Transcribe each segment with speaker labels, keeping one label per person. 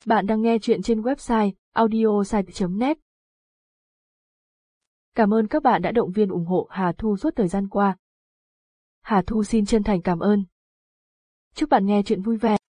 Speaker 1: Bạn đang nghe chuyện trên website audiosite.net. Cảm ơn các bạn đã động viên ủng hộ Hà Thu suốt thời gian qua. Hà Thu xin chân thành cảm ơn. Chúc bạn nghe chuyện vui vẻ.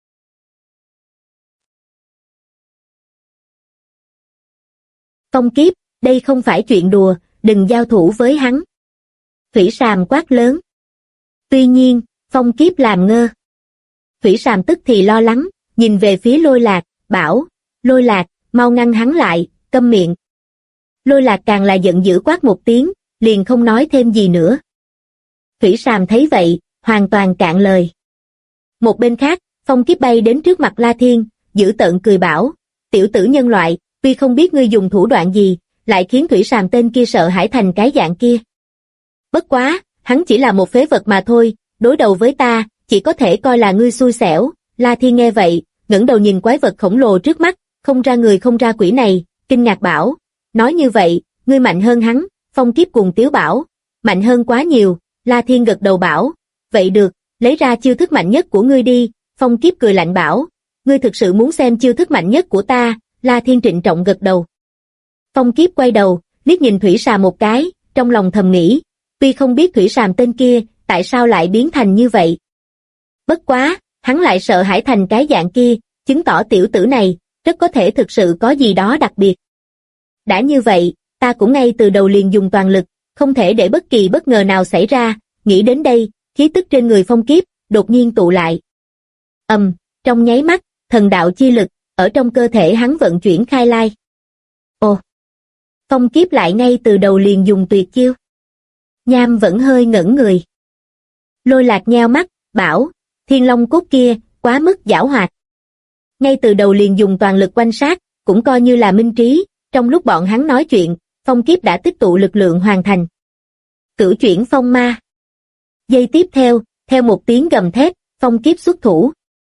Speaker 2: Phong Kiếp, đây không phải chuyện đùa, đừng giao thủ với hắn. Thủy Sàm quát lớn. Tuy nhiên, Phong Kiếp làm ngơ. Thủy Sàm tức thì lo lắng, nhìn về phía Lôi Lạc, bảo, Lôi Lạc, mau ngăn hắn lại, câm miệng. Lôi Lạc càng là giận dữ quát một tiếng, liền không nói thêm gì nữa. Thủy Sàm thấy vậy, hoàn toàn cạn lời. Một bên khác, Phong Kiếp bay đến trước mặt La Thiên, dữ tợn cười bảo, tiểu tử nhân loại, tuy không biết ngươi dùng thủ đoạn gì, lại khiến Thủy Sàm tên kia sợ hãi thành cái dạng kia. Bất quá, hắn chỉ là một phế vật mà thôi, đối đầu với ta, chỉ có thể coi là ngươi xui xẻo. La Thiên nghe vậy, ngẩng đầu nhìn quái vật khổng lồ trước mắt, không ra người không ra quỷ này, kinh ngạc bảo, nói như vậy, ngươi mạnh hơn hắn. Phong Kiếp cùng Tiếu bảo, mạnh hơn quá nhiều. La Thiên gật đầu bảo, vậy được, lấy ra chiêu thức mạnh nhất của ngươi đi. Phong Kiếp cười lạnh bảo, ngươi thực sự muốn xem chiêu thức mạnh nhất của ta? La Thiên trịnh trọng gật đầu. Phong Kiếp quay đầu, liếc nhìn Thủy Sàm một cái, trong lòng thầm nghĩ, tuy không biết Thủy Sàm tên kia, tại sao lại biến thành như vậy. Bất quá, hắn lại sợ hãi thành cái dạng kia, chứng tỏ tiểu tử này, rất có thể thực sự có gì đó đặc biệt. Đã như vậy, ta cũng ngay từ đầu liền dùng toàn lực, không thể để bất kỳ bất ngờ nào xảy ra. Nghĩ đến đây, khí tức trên người Phong Kiếp, đột nhiên tụ lại. Trong nháy mắt, thần đạo chi lực, ở trong cơ thể hắn vận chuyển khai lai. Ồ! Phong Kiếp lại ngay từ đầu liền dùng tuyệt chiêu. Nham vẫn hơi ngẩn người. Lôi Lạc nheo mắt, bảo, Thiên Long cốt kia, quá mức giảo hoạt. Ngay từ đầu liền dùng toàn lực quanh sát, cũng coi như là minh trí. Trong lúc bọn hắn nói chuyện, Phong Kiếp đã tích tụ lực lượng hoàn thành. Cửu chuyển phong ma. Giây tiếp theo một tiếng gầm thét, Phong Kiếp xuất thủ.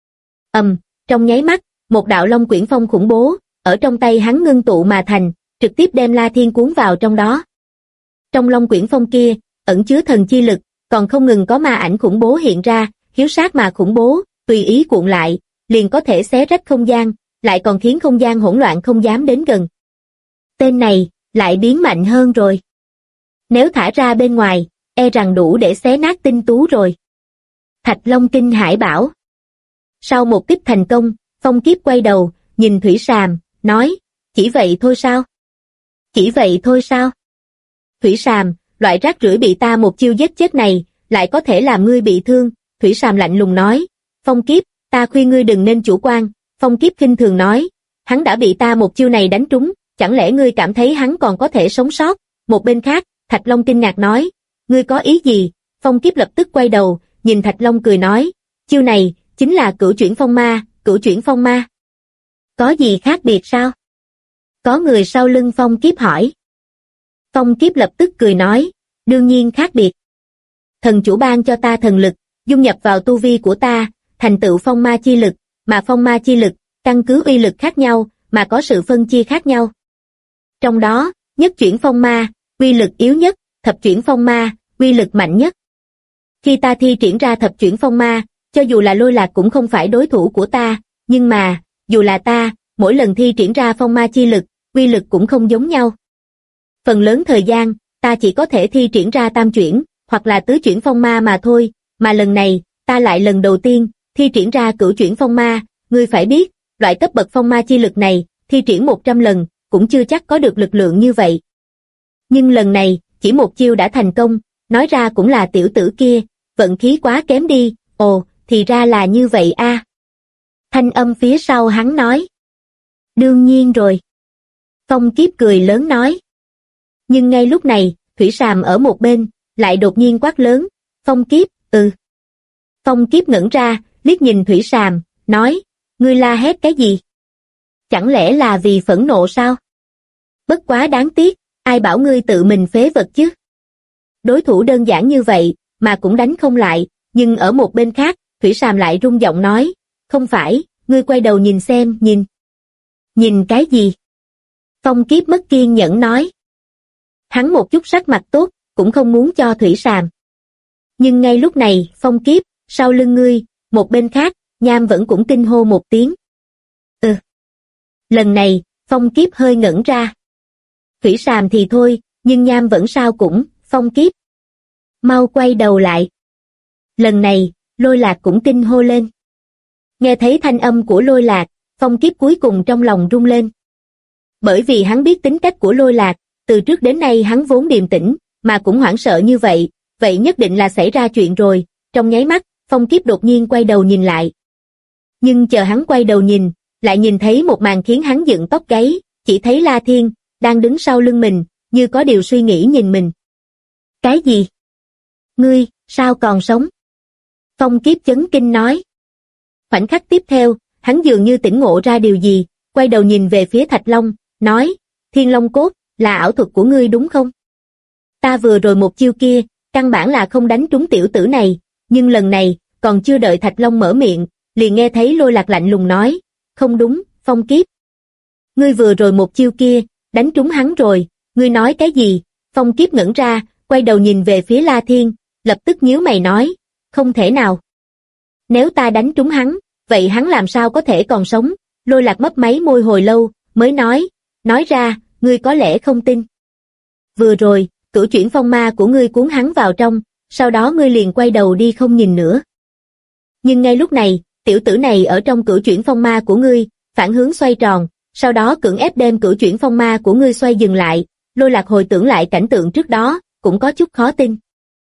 Speaker 2: Trong nháy mắt, một đạo long quyển phong khủng bố, ở trong tay hắn ngưng tụ mà thành, trực tiếp đem La Thiên cuốn vào trong đó. Trong long quyển phong kia, ẩn chứa thần chi lực, còn không ngừng có ma ảnh khủng bố hiện ra, hiếu sát mà khủng bố, tùy ý cuộn lại, liền có thể xé rách không gian, lại còn khiến không gian hỗn loạn không dám đến gần. Tên này, lại biến mạnh hơn rồi. Nếu thả ra bên ngoài, e rằng đủ để xé nát tinh tú rồi. Thạch Long kinh hãi bảo. Sau một kích thành công, Phong Kiếp quay đầu, nhìn Thủy Sàm, nói, chỉ vậy thôi sao? Chỉ vậy thôi sao? Thủy Sàm, loại rác rưởi bị ta một chiêu giết chết này, lại có thể làm ngươi bị thương. Thủy Sàm lạnh lùng nói, Phong Kiếp, ta khuyên ngươi đừng nên chủ quan. Phong Kiếp khinh thường nói, hắn đã bị ta một chiêu này đánh trúng, chẳng lẽ ngươi cảm thấy hắn còn có thể sống sót? Một bên khác, Thạch Long kinh ngạc nói, ngươi có ý gì? Phong Kiếp lập tức quay đầu, nhìn Thạch Long cười nói, chiêu này, chính là cửu chuyển phong ma. Cửu chuyển phong ma. Có gì khác biệt sao? Có người sau lưng Phong Kiếp hỏi. Phong Kiếp lập tức cười nói, đương nhiên khác biệt. Thần chủ ban cho ta thần lực, dung nhập vào tu vi của ta, thành tựu phong ma chi lực, mà phong ma chi lực, căn cứ uy lực khác nhau, mà có sự phân chia khác nhau. Trong đó, nhất chuyển phong ma, uy lực yếu nhất, thập chuyển phong ma, uy lực mạnh nhất. Khi ta thi triển ra thập chuyển phong ma, cho dù là Lôi Lạc cũng không phải đối thủ của ta, nhưng mà, dù là ta, mỗi lần thi triển ra phong ma chi lực, uy lực cũng không giống nhau. Phần lớn thời gian, ta chỉ có thể thi triển ra tam chuyển, hoặc là tứ chuyển phong ma mà thôi, mà lần này, ta lại lần đầu tiên, thi triển ra cửu chuyển phong ma. Ngươi phải biết, loại cấp bậc phong ma chi lực này, thi triển 100 lần, cũng chưa chắc có được lực lượng như vậy. Nhưng lần này, chỉ một chiêu đã thành công, nói ra cũng là tiểu tử kia, vận khí quá kém đi. Ồ, thì ra là như vậy a. Thanh âm phía sau hắn nói. Đương nhiên rồi. Phong Kiếp cười lớn nói. Nhưng ngay lúc này, Thủy Sàm ở một bên, lại đột nhiên quát lớn, Phong Kiếp, Phong Kiếp ngẩn ra, liếc nhìn Thủy Sàm, nói, ngươi la hét cái gì? Chẳng lẽ là vì phẫn nộ sao? Bất quá đáng tiếc, ai bảo ngươi tự mình phế vật chứ? Đối thủ đơn giản như vậy, mà cũng đánh không lại. Nhưng ở một bên khác, Thủy Sàm lại rung giọng nói, không phải, ngươi quay đầu nhìn xem, nhìn. Nhìn cái gì? Phong Kiếp mất kiên nhẫn nói. Hắn một chút sắc mặt tốt, cũng không muốn cho Thủy Sàm. Nhưng ngay lúc này, Phong Kiếp, sau lưng ngươi, một bên khác, Nham vẫn cũng kinh hô một tiếng. Lần này, Phong Kiếp hơi ngẩn ra. Thủy Sàm thì thôi, nhưng Nham vẫn sao cũng, Phong Kiếp. Mau quay đầu lại. Lần này, Lôi Lạc cũng kinh hô lên. Nghe thấy thanh âm của Lôi Lạc, Phong Kiếp cuối cùng trong lòng rung lên. Bởi vì hắn biết tính cách của Lôi Lạc, từ trước đến nay hắn vốn điềm tĩnh, mà cũng hoảng sợ như vậy, vậy nhất định là xảy ra chuyện rồi. Trong nháy mắt, Phong Kiếp đột nhiên quay đầu nhìn lại. Nhưng chờ hắn quay đầu nhìn, lại nhìn thấy một màn khiến hắn dựng tóc gáy, chỉ thấy La Thiên, đang đứng sau lưng mình, như có điều suy nghĩ nhìn mình. Cái gì? Ngươi, sao còn sống? Phong Kiếp chấn kinh nói. Khoảnh khắc tiếp theo, hắn dường như tỉnh ngộ ra điều gì, quay đầu nhìn về phía Thạch Long, nói, Thiên Long Cốt, là ảo thuật của ngươi đúng không? Ta vừa rồi một chiêu kia, căn bản là không đánh trúng tiểu tử này, nhưng lần này, còn chưa đợi Thạch Long mở miệng, liền nghe thấy Lôi Lạc lạnh lùng nói, không đúng, Phong Kiếp. Ngươi vừa rồi một chiêu kia, đánh trúng hắn rồi, ngươi nói cái gì? Phong Kiếp ngẩn ra, quay đầu nhìn về phía La Thiên, lập tức nhíu mày nói, không thể nào. Nếu ta đánh trúng hắn, vậy hắn làm sao có thể còn sống? Lôi Lạc mấp máy môi hồi lâu, mới nói ra, ngươi có lẽ không tin. Vừa rồi, cửu chuyển phong ma của ngươi cuốn hắn vào trong, sau đó ngươi liền quay đầu đi không nhìn nữa. Nhưng ngay lúc này, tiểu tử này ở trong cửu chuyển phong ma của ngươi, phản hướng xoay tròn, sau đó cưỡng ép đem cửu chuyển phong ma của ngươi xoay dừng lại. Lôi Lạc hồi tưởng lại cảnh tượng trước đó, cũng có chút khó tin.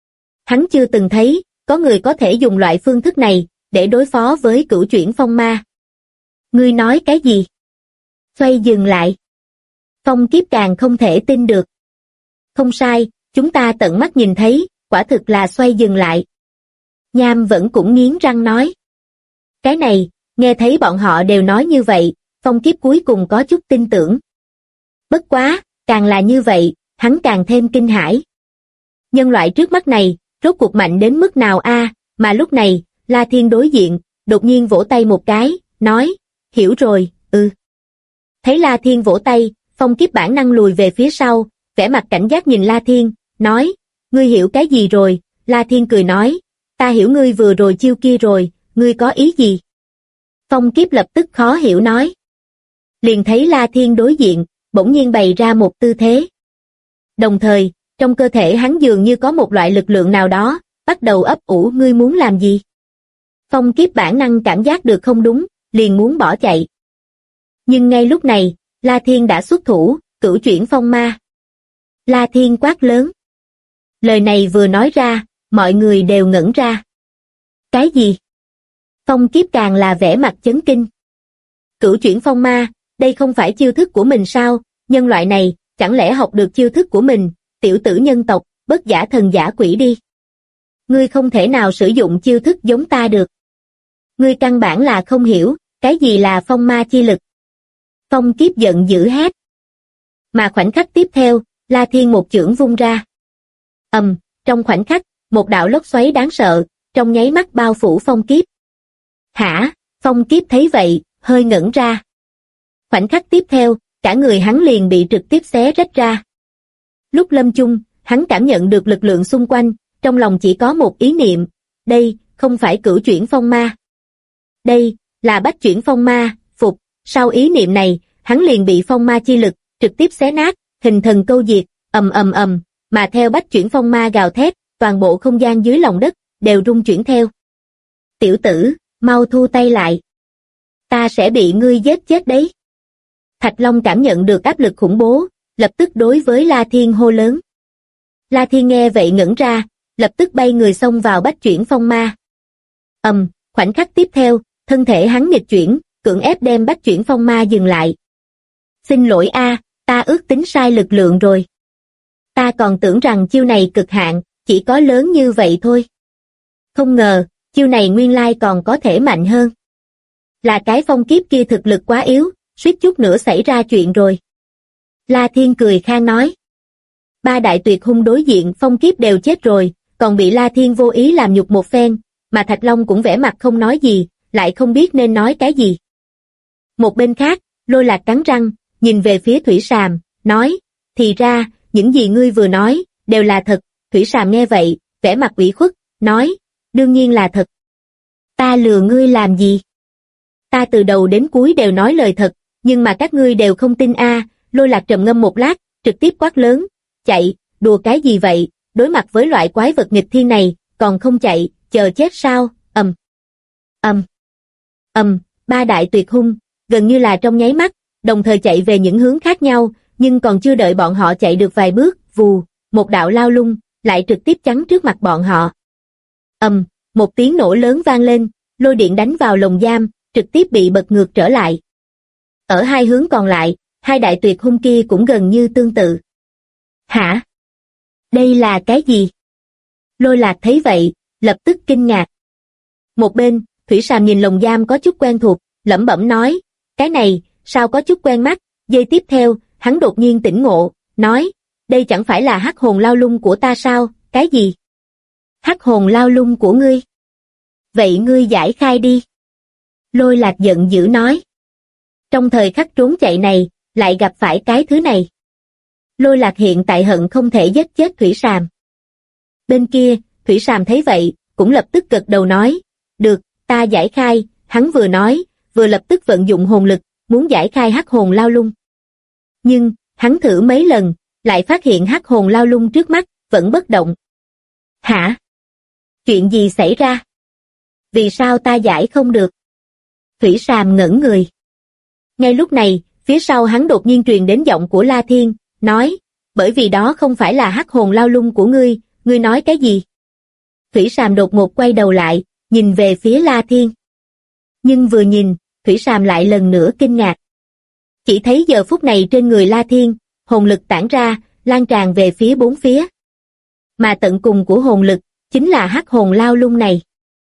Speaker 2: Hắn chưa từng thấy, có người có thể dùng loại phương thức này, để đối phó với cửu chuyển phong ma. Ngươi nói cái gì? Xoay dừng lại. Phong Kiếp càng không thể tin được. Không sai, chúng ta tận mắt nhìn thấy, quả thực là xoay dừng lại. Nham vẫn cũng nghiến răng nói. Cái này, nghe thấy bọn họ đều nói như vậy, Phong Kiếp cuối cùng có chút tin tưởng. Bất quá, càng là như vậy, hắn càng thêm kinh hãi. Nhân loại trước mắt này, rốt cuộc mạnh đến mức nào a? Mà lúc này, La Thiên đối diện, đột nhiên vỗ tay một cái, nói, hiểu rồi, Thấy La Thiên vỗ tay, Phong Kiếp bản năng lùi về phía sau, vẻ mặt cảnh giác nhìn La Thiên, nói, ngươi hiểu cái gì rồi? La Thiên cười nói, ta hiểu ngươi vừa rồi chiêu kia rồi, ngươi có ý gì? Phong Kiếp lập tức khó hiểu nói. Liền thấy La Thiên đối diện, bỗng nhiên bày ra một tư thế. Đồng thời, trong cơ thể hắn dường như có một loại lực lượng nào đó, bắt đầu ấp ủ ngươi muốn làm gì? Phong Kiếp bản năng cảm giác được không đúng, liền muốn bỏ chạy. Nhưng ngay lúc này, La Thiên đã xuất thủ, cửu chuyển phong ma. La Thiên quát lớn. Lời này vừa nói ra, mọi người đều ngẩn ra. Cái gì? Phong Kiếp càng là vẻ mặt chấn kinh. Cửu chuyển phong ma, đây không phải chiêu thức của mình sao? Nhân loại này, chẳng lẽ học được chiêu thức của mình, tiểu tử nhân tộc, bất giả thần giả quỷ đi. Ngươi không thể nào sử dụng chiêu thức giống ta được. Ngươi căn bản là không hiểu, cái gì là phong ma chi lực. Phong Kiếp giận dữ hét. Mà khoảnh khắc tiếp theo, La Thiên một chưởng vung ra. Trong khoảnh khắc, một đạo lốc xoáy đáng sợ, trong nháy mắt bao phủ Phong Kiếp. Hả? Phong Kiếp thấy vậy, hơi ngẩn ra. Khoảnh khắc tiếp theo, cả người hắn liền bị trực tiếp xé rách ra. Lúc lâm chung, hắn cảm nhận được lực lượng xung quanh, trong lòng chỉ có một ý niệm, đây, không phải cửu chuyển phong ma. Đây, là bách chuyển phong ma, phục, sau ý niệm này, hắn liền bị phong ma chi lực, trực tiếp xé nát, hình thần câu diệt, mà theo bách chuyển phong ma gào thét, toàn bộ không gian dưới lòng đất, đều rung chuyển theo. Tiểu tử, mau thu tay lại. Ta sẽ bị ngươi giết chết đấy. Thạch Long cảm nhận được áp lực khủng bố, lập tức đối với La Thiên hô lớn. La Thiên nghe vậy ngẩn ra, lập tức bay người xông vào bách chuyển phong ma. Khoảnh khắc tiếp theo, thân thể hắn nghịch chuyển, cưỡng ép đem bách chuyển phong ma dừng lại. Xin lỗi ta ước tính sai lực lượng rồi. Ta còn tưởng rằng chiêu này cực hạn, chỉ có lớn như vậy thôi. Không ngờ, chiêu này nguyên lai còn có thể mạnh hơn. Là cái Phong Kiếp kia thực lực quá yếu, suýt chút nữa xảy ra chuyện rồi. La Thiên cười khan nói. Ba đại tuyệt hung đối diện Phong Kiếp đều chết rồi, còn bị La Thiên vô ý làm nhục một phen, mà Thạch Long cũng vẻ mặt không nói gì, lại không biết nên nói cái gì. Một bên khác, Lôi Lạc cắn răng, nhìn về phía Thủy Sàm, nói, thì ra, những gì ngươi vừa nói, đều là thật. Thủy Sàm nghe vậy, vẻ mặt ủy khuất, nói, đương nhiên là thật. Ta lừa ngươi làm gì? Ta từ đầu đến cuối đều nói lời thật, nhưng mà các ngươi đều không tin a. Lôi Lạc trầm ngâm một lát, trực tiếp quát lớn, chạy, đùa cái gì vậy, đối mặt với loại quái vật nghịch thiên này, còn không chạy, chờ chết sao, ba đại tuyệt hung, gần như là trong nháy mắt, đồng thời chạy về những hướng khác nhau, nhưng còn chưa đợi bọn họ chạy được vài bước, vù, một đạo lao lung, lại trực tiếp chắn trước mặt bọn họ. Một tiếng nổ lớn vang lên, lôi điện đánh vào lồng giam, trực tiếp bị bật ngược trở lại. Ở hai hướng còn lại, hai đại tuyệt hung kia cũng gần như tương tự. Hả? Đây là cái gì? Lôi Lạc thấy vậy, lập tức kinh ngạc. Một bên, Thủy Sàm nhìn lồng giam có chút quen thuộc, lẩm bẩm nói, cái này, sao có chút quen mắt, giây tiếp theo, hắn đột nhiên tỉnh ngộ, nói, đây chẳng phải là hắc hồn lao lung của ta sao, cái gì? Hắc hồn lao lung của ngươi? Vậy ngươi giải khai đi. Lôi Lạc giận dữ nói. Trong thời khắc trốn chạy này, lại gặp phải cái thứ này. Lôi Lạc hiện tại hận không thể giết chết Thủy Sàm. Bên kia, Thủy Sàm thấy vậy, cũng lập tức gật đầu nói, được, ta giải khai, hắn vừa nói, vừa lập tức vận dụng hồn lực, muốn giải khai hắc hồn lao lung. Nhưng, hắn thử mấy lần, lại phát hiện hắc hồn lao lung trước mắt, vẫn bất động. Hả? Chuyện gì xảy ra? Vì sao ta giải không được? Thủy Sàm ngẩn người. Ngay lúc này, phía sau hắn đột nhiên truyền đến giọng của La Thiên, nói, bởi vì đó không phải là hắc hồn lao lung của ngươi nói cái gì? Thủy Sàm đột ngột quay đầu lại, nhìn về phía La Thiên. Nhưng vừa nhìn, Thủy Sàm lại lần nữa kinh ngạc. Chỉ thấy giờ phút này trên người La Thiên, hồn lực tản ra, lan tràn về phía bốn phía. Mà tận cùng của hồn lực, chính là hắc hồn lao lung này.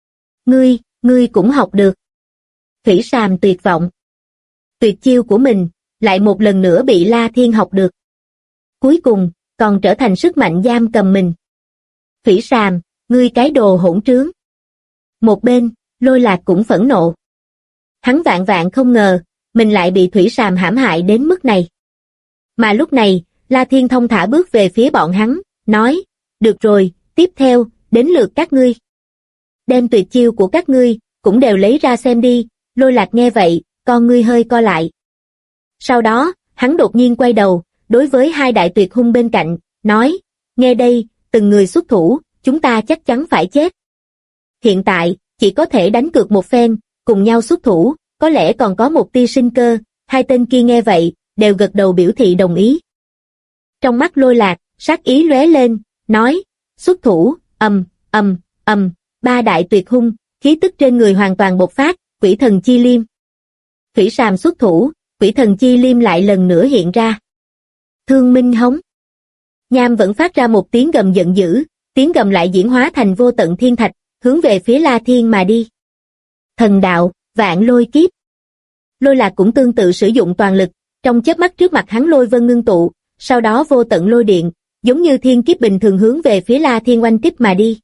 Speaker 2: Ngươi cũng học được. Thủy Sàm tuyệt vọng. Tuyệt chiêu của mình, lại một lần nữa bị La Thiên học được. Cuối cùng, còn trở thành sức mạnh giam cầm mình. Thủy Sàm, ngươi cái đồ hỗn trướng. Một bên, Lôi Lạc cũng phẫn nộ. Hắn vạn vạn không ngờ, mình lại bị Thủy Sàm hãm hại đến mức này. Mà lúc này, La Thiên thông thả bước về phía bọn hắn, nói, được rồi, tiếp theo, đến lượt các ngươi. Đem tuyệt chiêu của các ngươi, cũng đều lấy ra xem đi. Lôi Lạc nghe vậy, con ngươi hơi co lại. Sau đó, hắn đột nhiên quay đầu, đối với hai đại tuyệt hung bên cạnh, nói, nghe đây, từng người xuất thủ, chúng ta chắc chắn phải chết. Hiện tại, chỉ có thể đánh cược một phen, cùng nhau xuất thủ, có lẽ còn có một tia sinh cơ. Hai tên kia nghe vậy, đều gật đầu biểu thị đồng ý. Trong mắt Lôi Lạc, sát ý lóe lên, nói, xuất thủ, ba đại tuyệt hung, khí tức trên người hoàn toàn bộc phát, quỷ thần chi liêm. Thủy Sàm xuất thủ, quỷ thần chi liêm lại lần nữa hiện ra. Thương minh hống. Nham vẫn phát ra một tiếng gầm giận dữ, tiếng gầm lại diễn hóa thành vô tận thiên thạch, hướng về phía La Thiên mà đi. Thần đạo, vạn lôi kiếp. Lôi Lạc cũng tương tự sử dụng toàn lực, trong chớp mắt trước mặt hắn lôi vân ngưng tụ, sau đó vô tận lôi điện, giống như thiên kiếp bình thường hướng về phía La Thiên oanh kích mà đi.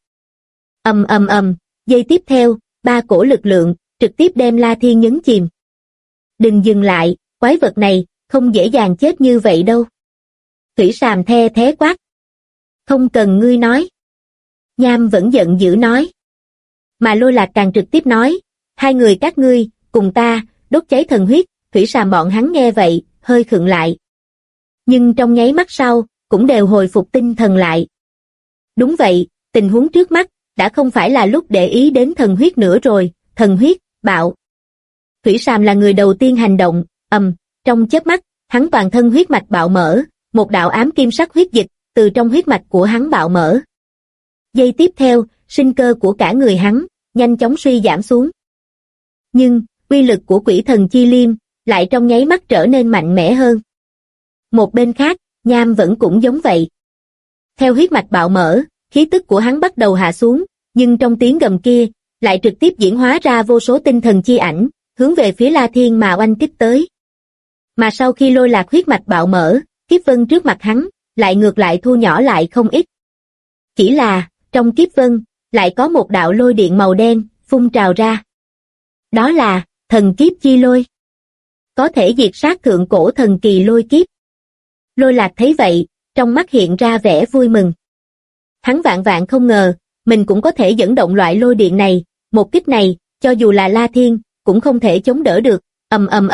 Speaker 2: Giây tiếp theo, ba cổ lực lượng, trực tiếp đem La Thiên nhấn chìm. Đừng dừng lại, quái vật này, không dễ dàng chết như vậy đâu. Thủy Sàm the thé quát. Không cần ngươi nói. Nham vẫn giận dữ nói. Mà Lôi Lạc càng trực tiếp nói, hai người các ngươi, cùng ta, đốt cháy thần huyết. Thủy Sàm bọn hắn nghe vậy, hơi khựng lại. Nhưng trong nháy mắt sau, cũng đều hồi phục tinh thần lại. Đúng vậy, tình huống trước mắt, đã không phải là lúc để ý đến thần huyết nữa rồi. Thần huyết, bạo. Thủy Sàm là người đầu tiên hành động, trong chớp mắt, hắn toàn thân huyết mạch bạo mở, một đạo ám kim sắc huyết dịch, từ trong huyết mạch của hắn bạo mở. Giây tiếp theo, sinh cơ của cả người hắn, nhanh chóng suy giảm xuống. Nhưng, uy lực của quỷ thần chi liêm, lại trong nháy mắt trở nên mạnh mẽ hơn. Một bên khác, Nham vẫn cũng giống vậy. Theo huyết mạch bạo mở, khí tức của hắn bắt đầu hạ xuống, nhưng trong tiếng gầm kia, lại trực tiếp diễn hóa ra vô số tinh thần chi ảnh, hướng về phía La Thiên mà oanh kích tới. Mà sau khi Lôi Lạc huyết mạch bạo mở, kiếp vân trước mặt hắn, lại ngược lại thu nhỏ lại không ít. Chỉ là, trong kiếp vân, lại có một đạo lôi điện màu đen, phun trào ra. Đó là, thần kiếp chi lôi. Có thể diệt sát thượng cổ thần kỳ lôi kiếp. Lôi Lạc thấy vậy, trong mắt hiện ra vẻ vui mừng. Hắn vạn vạn không ngờ, mình cũng có thể dẫn động loại lôi điện này, một kích này, cho dù là La Thiên, cũng không thể chống đỡ được.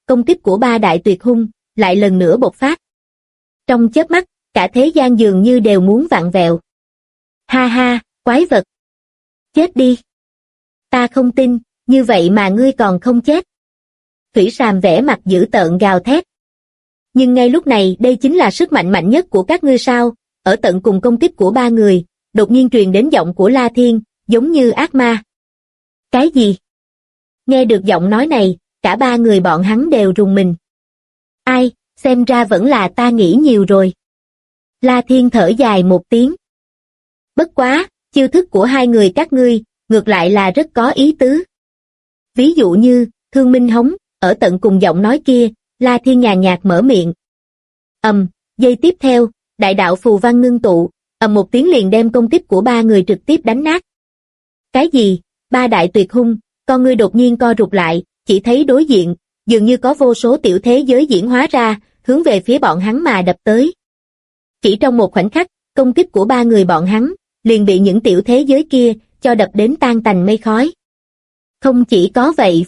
Speaker 2: công kích của ba đại tuyệt hung lại lần nữa bộc phát. Trong chớp mắt, cả thế gian dường như đều muốn vặn vẹo. Ha ha, quái vật! Chết đi! Ta không tin, như vậy mà ngươi còn không chết. Thủy Sàm vẻ mặt dữ tợn gào thét. Nhưng ngay lúc này đây chính là sức mạnh mạnh nhất của các ngươi sao? Ở tận cùng công kích của ba người, đột nhiên truyền đến giọng của La Thiên, giống như ác ma. Cái gì? Nghe được giọng nói này, cả ba người bọn hắn đều rùng mình. Ai, xem ra vẫn là ta nghĩ nhiều rồi. La Thiên thở dài một tiếng. Bất quá, chiêu thức của hai người các ngươi, ngược lại là rất có ý tứ. Ví dụ như, Thương Minh Hống, ở tận cùng giọng nói kia, La Thiên nhàn nhạt mở miệng. Giây tiếp theo, đại đạo phù văn ngưng tụ, một tiếng liền đem công kích của ba người trực tiếp đánh nát. Cái gì? Ba đại tuyệt hung, con ngươi đột nhiên co rụt lại, chỉ thấy đối diện, dường như có vô số tiểu thế giới diễn hóa ra, hướng về phía bọn hắn mà đập tới. Chỉ trong một khoảnh khắc, công kích của ba người bọn hắn, liền bị những tiểu thế giới kia, cho đập đến tan tành mây khói. Không chỉ có vậy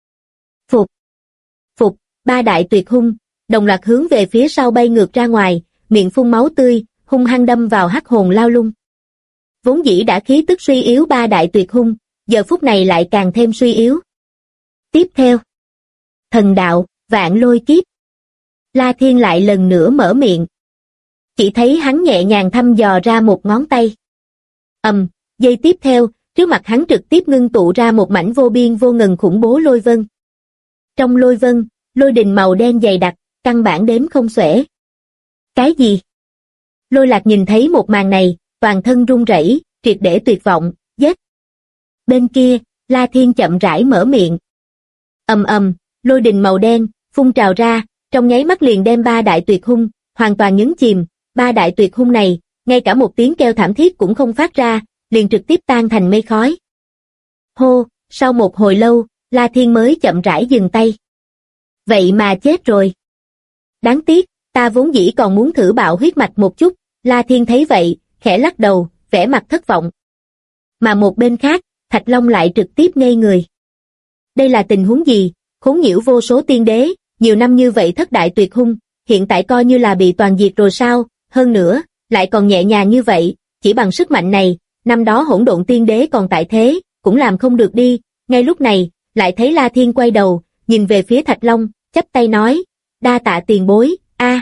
Speaker 2: Phục, ba đại tuyệt hung, đồng loạt hướng về phía sau bay ngược ra ngoài, miệng phun máu tươi, hung hăng đâm vào hắc hồn lao lung. Vốn dĩ đã khí tức suy yếu ba đại tuyệt hung, giờ phút này lại càng thêm suy yếu. Tiếp theo, thần đạo, vạn lôi kiếp. La Thiên lại lần nữa mở miệng. Chỉ thấy hắn nhẹ nhàng thăm dò ra một ngón tay. Giây tiếp theo, trước mặt hắn trực tiếp ngưng tụ ra một mảnh vô biên vô ngần khủng bố lôi vân. Trong lôi vân, lôi đình màu đen dày đặc, căn bản đếm không xuể. Cái gì? Lôi Lạc nhìn thấy một màn này, toàn thân run rẩy, triệt để tuyệt vọng, giết. Bên kia, La Thiên chậm rãi mở miệng. Lôi đình màu đen, phun trào ra, trong nháy mắt liền đem ba đại tuyệt hung, hoàn toàn nhấn chìm, ba đại tuyệt hung này, ngay cả một tiếng kêu thảm thiết cũng không phát ra, liền trực tiếp tan thành mây khói. Hô, sau một hồi lâu, La Thiên mới chậm rãi dừng tay. Vậy mà chết rồi. Đáng tiếc, ta vốn dĩ còn muốn thử bạo huyết mạch một chút, La Thiên thấy vậy, khẽ lắc đầu, vẻ mặt thất vọng. Mà một bên khác, Thạch Long lại trực tiếp ngây người. Đây là tình huống gì? Khốn nhiễu vô số tiên đế, nhiều năm như vậy thất đại tuyệt hung, hiện tại coi như là bị toàn diệt rồi sao? Hơn nữa, lại còn nhẹ nhàng như vậy, chỉ bằng sức mạnh này, năm đó hỗn độn tiên đế còn tại thế, cũng làm không được đi. Ngay lúc này, lại thấy La Thiên quay đầu, nhìn về phía Thạch Long, chắp tay nói, đa tạ tiền bối,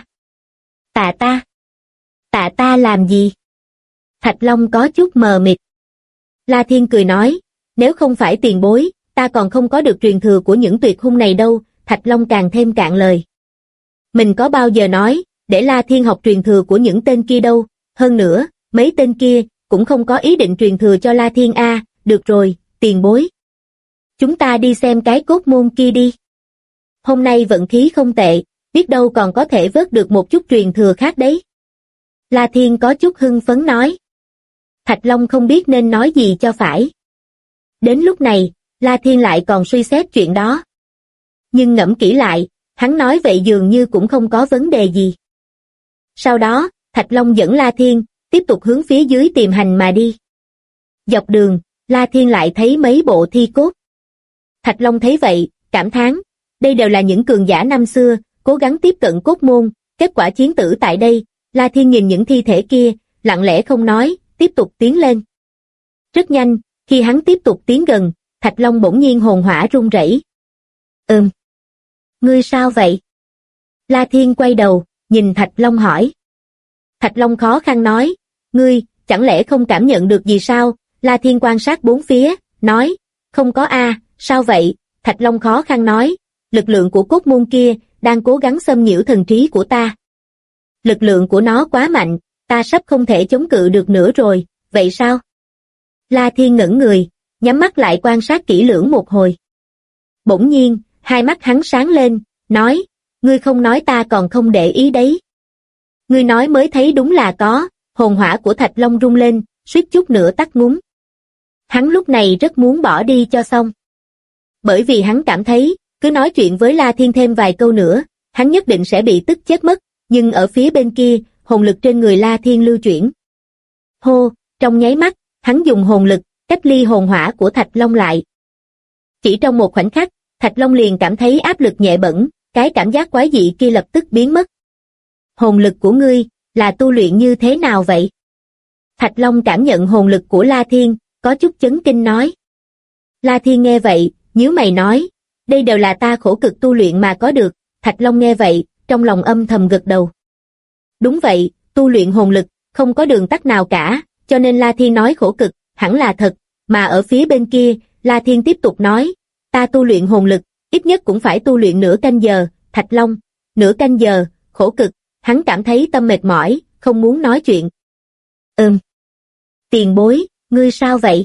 Speaker 2: Tạ ta làm gì? Thạch Long có chút mờ mịt. La Thiên cười nói, nếu không phải tiền bối, ta còn không có được truyền thừa của những tuyệt hung này đâu. Thạch Long càng thêm cạn lời. Mình có bao giờ nói, để La Thiên học truyền thừa của những tên kia đâu, hơn nữa, mấy tên kia, cũng không có ý định truyền thừa cho La Thiên a. Được rồi, tiền bối. Chúng ta đi xem cái cốt môn kia đi. Hôm nay vận khí không tệ, biết đâu còn có thể vớt được một chút truyền thừa khác đấy. La Thiên có chút hưng phấn nói. Thạch Long không biết nên nói gì cho phải. Đến lúc này, La Thiên lại còn suy xét chuyện đó. Nhưng ngẫm kỹ lại, hắn nói vậy dường như cũng không có vấn đề gì. Sau đó, Thạch Long dẫn La Thiên, tiếp tục hướng phía dưới tìm hành mà đi. Dọc đường, La Thiên lại thấy mấy bộ thi cốt. Thạch Long thấy vậy, cảm thán, đây đều là những cường giả năm xưa, cố gắng tiếp cận cốt môn, kết quả chiến tử tại đây. La Thiên nhìn những thi thể kia, lặng lẽ không nói, tiếp tục tiến lên. Rất nhanh, khi hắn tiếp tục tiến gần, Thạch Long bỗng nhiên hồn hỏa run rẩy. Ngươi sao vậy? La Thiên quay đầu, nhìn Thạch Long hỏi. Thạch Long khó khăn nói, ngươi, chẳng lẽ không cảm nhận được gì sao? La Thiên quan sát bốn phía, nói, không có a. Sao vậy? Thạch Long khó khăn nói, lực lượng của cốt môn kia, đang cố gắng xâm nhiễu thần trí của ta. Lực lượng của nó quá mạnh, ta sắp không thể chống cự được nữa rồi, vậy sao? La Thiên ngẩn người, nhắm mắt lại quan sát kỹ lưỡng một hồi. Bỗng nhiên, hai mắt hắn sáng lên, nói, ngươi không nói ta còn không để ý đấy. Ngươi nói mới thấy đúng là có. Hồn hỏa của Thạch Long rung lên, suýt chút nữa tắt ngúm. Hắn lúc này rất muốn bỏ đi cho xong. Bởi vì hắn cảm thấy, cứ nói chuyện với La Thiên thêm vài câu nữa, hắn nhất định sẽ bị tức chết mất, nhưng ở phía bên kia, hồn lực trên người La Thiên lưu chuyển. Hô, trong nháy mắt, hắn dùng hồn lực, cách ly hồn hỏa của Thạch Long lại. Chỉ trong một khoảnh khắc, Thạch Long liền cảm thấy áp lực nhẹ bẫng, cái cảm giác quái dị kia lập tức biến mất. Hồn lực của ngươi, là tu luyện như thế nào vậy? Thạch Long cảm nhận hồn lực của La Thiên, có chút chấn kinh nói. La Thiên nghe vậy, nhíu mày nói, đây đều là ta khổ cực tu luyện mà có được. Thạch Long nghe vậy, trong lòng âm thầm gật đầu. Đúng vậy, tu luyện hồn lực, không có đường tắt nào cả, cho nên La Thiên nói khổ cực, hẳn là thật, mà ở phía bên kia, La Thiên tiếp tục nói, ta tu luyện hồn lực, ít nhất cũng phải tu luyện nửa canh giờ. Thạch Long, nửa canh giờ, khổ cực, hắn cảm thấy tâm mệt mỏi, không muốn nói chuyện. Tiền bối, ngươi sao vậy?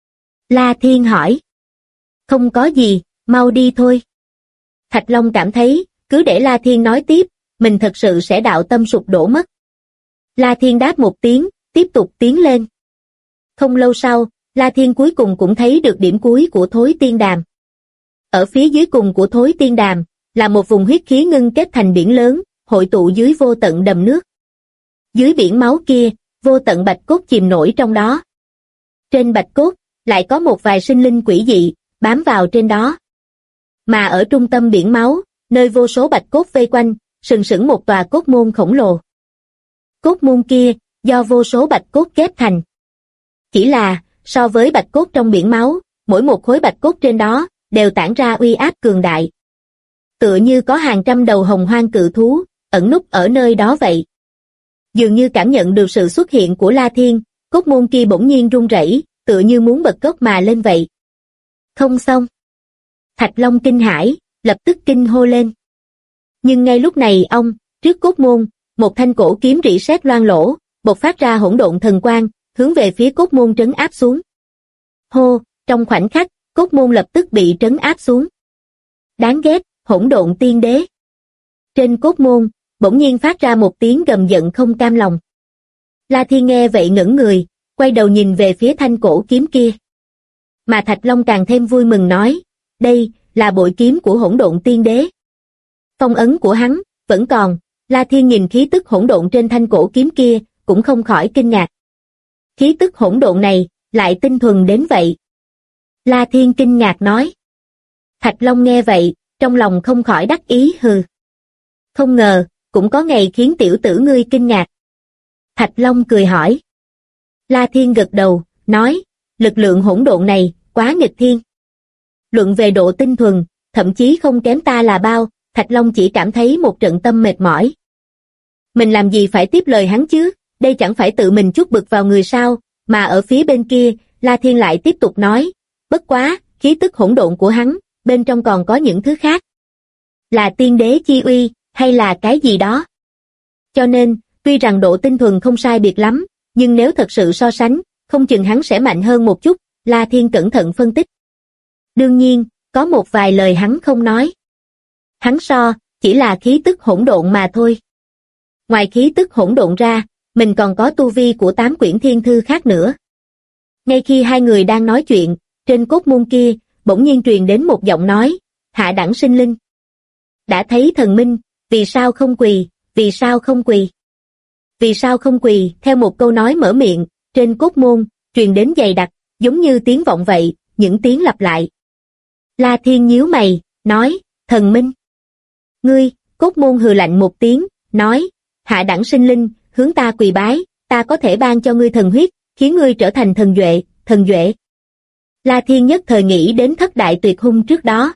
Speaker 2: La Thiên hỏi. Không có gì, mau đi thôi. Thạch Long cảm thấy, cứ để La Thiên nói tiếp, mình thật sự sẽ đạo tâm sụp đổ mất. La Thiên đáp một tiếng, tiếp tục tiến lên. Không lâu sau, La Thiên cuối cùng cũng thấy được điểm cuối của Thối Tiên Đàm. Ở phía dưới cùng của Thối Tiên Đàm, là một vùng huyết khí ngưng kết thành biển lớn, hội tụ dưới vô tận đầm nước. Dưới biển máu kia, vô tận bạch cốt chìm nổi trong đó. Trên bạch cốt, lại có một vài sinh linh quỷ dị, bám vào trên đó. Mà ở trung tâm biển máu, nơi vô số bạch cốt vây quanh, sừng sững một tòa cốt môn khổng lồ. Cốt môn kia, do vô số bạch cốt ghép thành. Chỉ là, so với bạch cốt trong biển máu, mỗi một khối bạch cốt trên đó, đều tản ra uy áp cường đại. Tựa như có hàng trăm đầu hồng hoang cự thú, ẩn núp ở nơi đó vậy. Dường như cảm nhận được sự xuất hiện của La Thiên, cốt môn kia bỗng nhiên run rẩy, tựa như muốn bật gốc mà lên vậy. Không xong. Thạch Long kinh hãi, lập tức kinh hô lên. Nhưng ngay lúc này trước cốt môn, một thanh cổ kiếm rỉ sét loang lổ, bộc phát ra hỗn độn thần quang, hướng về phía cốt môn trấn áp xuống. Hô, trong khoảnh khắc, cốt môn lập tức bị trấn áp xuống. Đáng ghét, hỗn độn tiên đế. Trên cốt môn, bỗng nhiên phát ra một tiếng gầm giận không cam lòng. La Thiên nghe vậy ngẩng người, quay đầu nhìn về phía thanh cổ kiếm kia. Mà Thạch Long càng thêm vui mừng nói, đây, là bội kiếm của hỗn độn tiên đế. Phong ấn của hắn, vẫn còn. La Thiên nhìn khí tức hỗn độn trên thanh cổ kiếm kia, cũng không khỏi kinh ngạc. Khí tức hỗn độn này, lại tinh thuần đến vậy. La Thiên kinh ngạc nói. Thạch Long nghe vậy, trong lòng không khỏi đắc ý hừ. Không ngờ, cũng có ngày khiến tiểu tử ngươi kinh ngạc. Thạch Long cười hỏi. La Thiên gật đầu, nói, lực lượng hỗn độn này, quá nghịch thiên. Luận về độ tinh thuần, thậm chí không kém ta là bao, Thạch Long chỉ cảm thấy một trận tâm mệt mỏi. Mình làm gì phải tiếp lời hắn chứ, đây chẳng phải tự mình chút bực vào người sao, mà ở phía bên kia, La Thiên lại tiếp tục nói, bất quá, khí tức hỗn độn của hắn, bên trong còn có những thứ khác. Là tiên đế chi uy, hay là cái gì đó. Cho nên, tuy rằng độ tinh thuần không sai biệt lắm, nhưng nếu thật sự so sánh, không chừng hắn sẽ mạnh hơn một chút, La Thiên cẩn thận phân tích. Đương nhiên, có một vài lời hắn không nói. Hắn chỉ là khí tức hỗn độn mà thôi. Ngoài khí tức hỗn độn ra, mình còn có tu vi của 8 quyển thiên thư khác nữa. Ngay khi hai người đang nói chuyện, trên cốt môn kia, bỗng nhiên truyền đến một giọng nói, hạ đẳng sinh linh. Đã thấy thần minh, vì sao không quỳ, vì sao không quỳ? Vì sao không quỳ, theo một câu nói mở miệng, trên cốt môn, truyền đến dày đặc, giống như tiếng vọng vậy, những tiếng lặp lại. La Thiên nhíu mày, nói, thần minh. Ngươi, cốt môn hừ lạnh một tiếng, nói, hạ đẳng sinh linh, hướng ta quỳ bái, ta có thể ban cho ngươi thần huyết, khiến ngươi trở thành thần duệ, thần duệ. La Thiên nhất thời nghĩ đến thất đại tuyệt hung trước đó.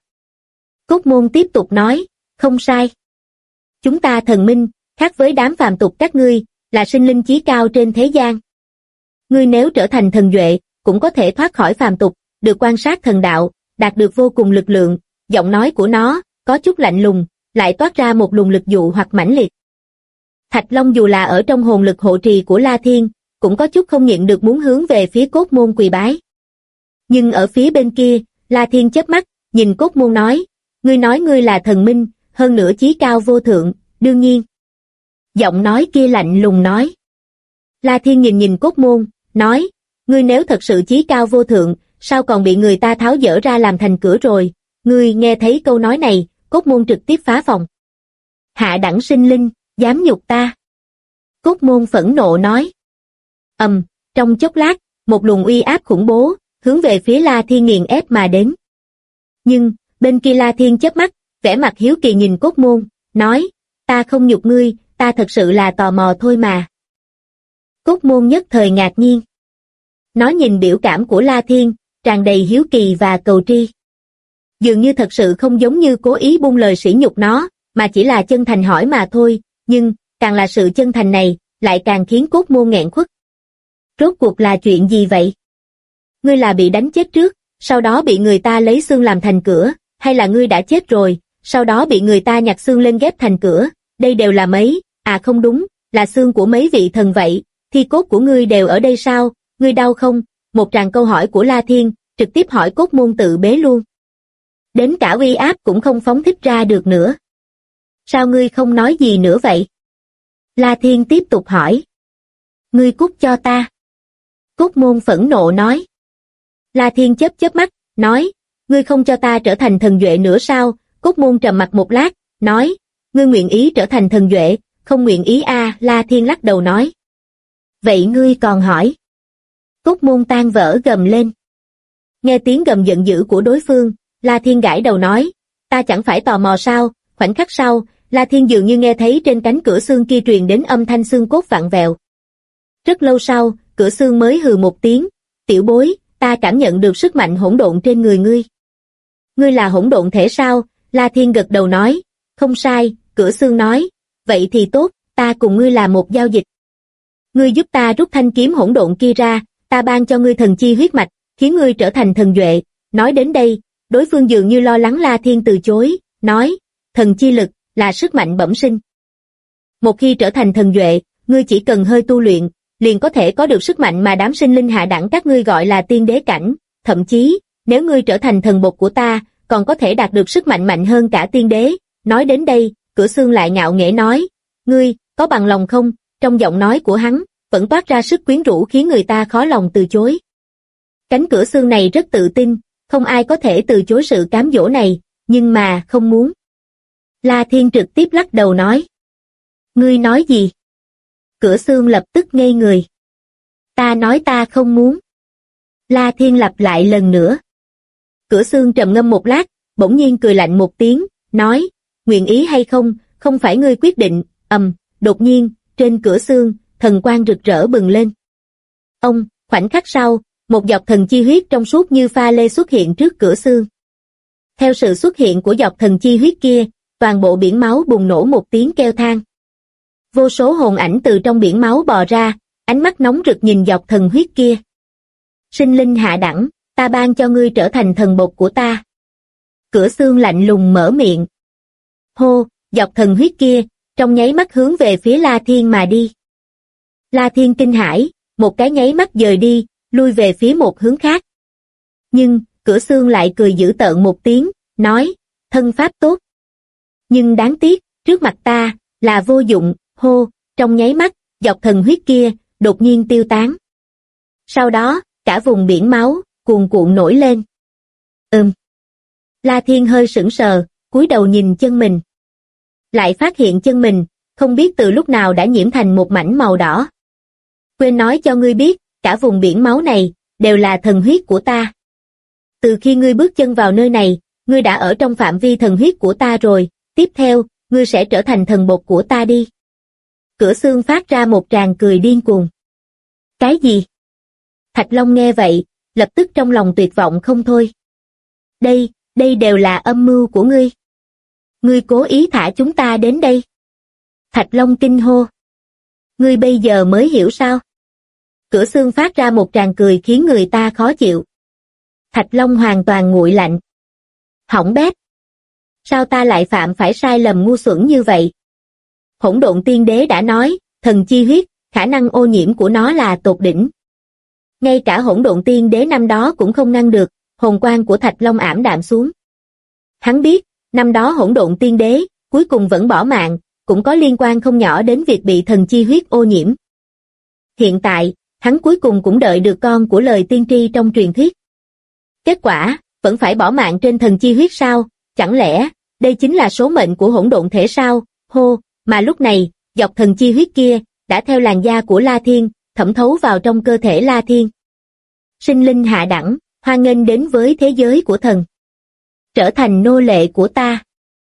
Speaker 2: Cốt môn tiếp tục nói, không sai. Chúng ta thần minh, khác với đám phàm tục các ngươi, là sinh linh chí cao trên thế gian. Ngươi nếu trở thành thần duệ, cũng có thể thoát khỏi phàm tục, được quan sát thần đạo, đạt được vô cùng lực lượng, giọng nói của nó, có chút lạnh lùng, lại toát ra một luồng lực dụ hoặc mãnh liệt. Thạch Long dù là ở trong hồn lực hộ trì của La Thiên, cũng có chút không nhịn được muốn hướng về phía cốt môn quỳ bái. Nhưng ở phía bên kia, La Thiên chớp mắt, nhìn cốt môn nói ngươi là thần minh, hơn nữa chí cao vô thượng, đương nhiên. Giọng nói kia lạnh lùng nói. La Thiên nhìn cốt môn, nói, ngươi nếu thật sự chí cao vô thượng, sao còn bị người ta tháo dỡ ra làm thành cửa rồi? Ngươi nghe thấy câu nói này, cốt môn trực tiếp phá phòng. Hạ đẳng sinh linh, dám nhục ta. Cốt môn phẫn nộ nói. Trong chốc lát, một luồng uy áp khủng bố, hướng về phía La Thiên nghiền ép mà đến. Nhưng, bên kia La Thiên chớp mắt, vẻ mặt hiếu kỳ nhìn Cốt Môn, nói, ta không nhục ngươi, ta thật sự là tò mò thôi mà. Cốt Môn nhất thời ngạc nhiên. Nó nhìn biểu cảm của La Thiên, tràn đầy hiếu kỳ và cầu tri. Dường như thật sự không giống như cố ý buông lời sỉ nhục nó, mà chỉ là chân thành hỏi mà thôi, nhưng, càng là sự chân thành này, lại càng khiến Cốt Môn nghẹn khuất. Rốt cuộc là chuyện gì vậy? Ngươi là bị đánh chết trước, sau đó bị người ta lấy xương làm thành cửa, hay là ngươi đã chết rồi, sau đó bị người ta nhặt xương lên ghép thành cửa, đây đều là không đúng, là xương của mấy vị thần vậy, thi cốt của ngươi đều ở đây sao, ngươi đau không? Một tràng câu hỏi của La Thiên, trực tiếp hỏi Cốt Môn tự bế luôn. Đến cả uy áp cũng không phóng thích ra được nữa. Sao ngươi không nói gì nữa vậy? La Thiên tiếp tục hỏi. Ngươi cút cho ta. Cốt Môn phẫn nộ nói. La Thiên chớp mắt, nói, ngươi không cho ta trở thành thần duệ nữa sao? Cốt Môn trầm mặc một lát, nói, ngươi nguyện ý trở thành thần duệ, không nguyện ý La Thiên lắc đầu nói. Vậy ngươi còn hỏi? Cốt Môn tan vỡ gầm lên. Nghe tiếng gầm giận dữ của đối phương, La Thiên gãi đầu nói, ta chẳng phải tò mò sao? Khoảnh khắc sau, La Thiên dường như nghe thấy trên cánh cửa xương kia truyền đến âm thanh xương cốt vặn vẹo. Rất lâu sau, cửa xương mới hừ một tiếng, tiểu bối, ta cảm nhận được sức mạnh hỗn độn trên người ngươi. Ngươi là hỗn độn thể sao? La Thiên gật đầu nói, không sai, cửa xương nói, vậy thì tốt, ta cùng ngươi làm một giao dịch. Ngươi giúp ta rút thanh kiếm hỗn độn kia ra, ta ban cho ngươi thần chi huyết mạch, khiến ngươi trở thành thần duệ. Nói đến đây, đối phương dường như lo lắng La Thiên từ chối, nói, thần chi lực là sức mạnh bẩm sinh. Một khi trở thành thần duệ, ngươi chỉ cần hơi tu luyện, liền có thể có được sức mạnh mà đám sinh linh hạ đẳng các ngươi gọi là tiên đế cảnh, thậm chí, nếu ngươi trở thành thần bột của ta, còn có thể đạt được sức mạnh mạnh hơn cả tiên đế. Nói đến đây, cửa xương lại ngạo nghễ nói, ngươi, có bằng lòng không? Trong giọng nói của hắn, vẫn toát ra sức quyến rũ khiến người ta khó lòng từ chối. Cánh cửa xương này rất tự tin, không ai có thể từ chối sự cám dỗ này, nhưng mà không muốn. La Thiên trực tiếp lắc đầu nói. Ngươi nói gì? Cửa xương lập tức ngây người. Ta nói ta không muốn. La Thiên lặp lại lần nữa. Cửa xương trầm ngâm một lát, bỗng nhiên cười lạnh một tiếng, nói, nguyện ý hay không, không phải ngươi quyết định. Đột nhiên, trên cửa xương, thần quang rực rỡ bừng lên. Khoảnh khắc sau, một giọt thần chi huyết trong suốt như pha lê xuất hiện trước cửa xương. Theo sự xuất hiện của giọt thần chi huyết kia, toàn bộ biển máu bùng nổ một tiếng kêu than. Vô số hồn ảnh từ trong biển máu bò ra, ánh mắt nóng rực nhìn giọt thần huyết kia. Sinh linh hạ đẳng, ta ban cho ngươi trở thành thần bột của ta. Cửa xương lạnh lùng mở miệng. Hô, giọt thần huyết kia, trong nháy mắt hướng về phía La Thiên mà đi. La Thiên kinh hãi, một cái nháy mắt dời đi, lui về phía một hướng khác. Nhưng, cửa xương lại cười dữ tợn một tiếng, nói, thân pháp tốt. Nhưng đáng tiếc, trước mặt ta, là vô dụng. Hô, trong nháy mắt, giọt thần huyết kia, đột nhiên tiêu tán. Sau đó, cả vùng biển máu, cuồn cuộn nổi lên. La Thiên hơi sững sờ, cúi đầu nhìn chân mình. Lại phát hiện chân mình, không biết từ lúc nào đã nhiễm thành một mảnh màu đỏ. Quên nói cho ngươi biết, cả vùng biển máu này, đều là thần huyết của ta. Từ khi ngươi bước chân vào nơi này, ngươi đã ở trong phạm vi thần huyết của ta rồi, tiếp theo, ngươi sẽ trở thành thần bột của ta đi. Cửa xương phát ra một tràng cười điên cuồng. Cái gì? Thạch Long nghe vậy, lập tức trong lòng tuyệt vọng không thôi. Đây đều là âm mưu của ngươi. Ngươi cố ý thả chúng ta đến đây. Thạch Long kinh hô. Ngươi bây giờ mới hiểu sao? Cửa xương phát ra một tràng cười khiến người ta khó chịu. Thạch Long hoàn toàn nguội lạnh. Hỏng bét. Sao ta lại phạm phải sai lầm ngu xuẩn như vậy? Hỗn độn tiên đế đã nói, thần chi huyết, khả năng ô nhiễm của nó là tột đỉnh. Ngay cả hỗn độn tiên đế năm đó cũng không ngăn được, hồn quang của Thạch Long ảm đạm xuống. Hắn biết, năm đó hỗn độn tiên đế, cuối cùng vẫn bỏ mạng, cũng có liên quan không nhỏ đến việc bị thần chi huyết ô nhiễm. Hiện tại, hắn cuối cùng cũng đợi được con của lời tiên tri trong truyền thuyết. Kết quả, vẫn phải bỏ mạng trên thần chi huyết sao? Chẳng lẽ, đây chính là số mệnh của hỗn độn thể sao? Hô, mà lúc này, giọt thần chi huyết kia, đã theo làn da của La Thiên, thẩm thấu vào trong cơ thể La Thiên. Sinh linh hạ đẳng, hoan nghênh đến với thế giới của thần. Trở thành nô lệ của ta.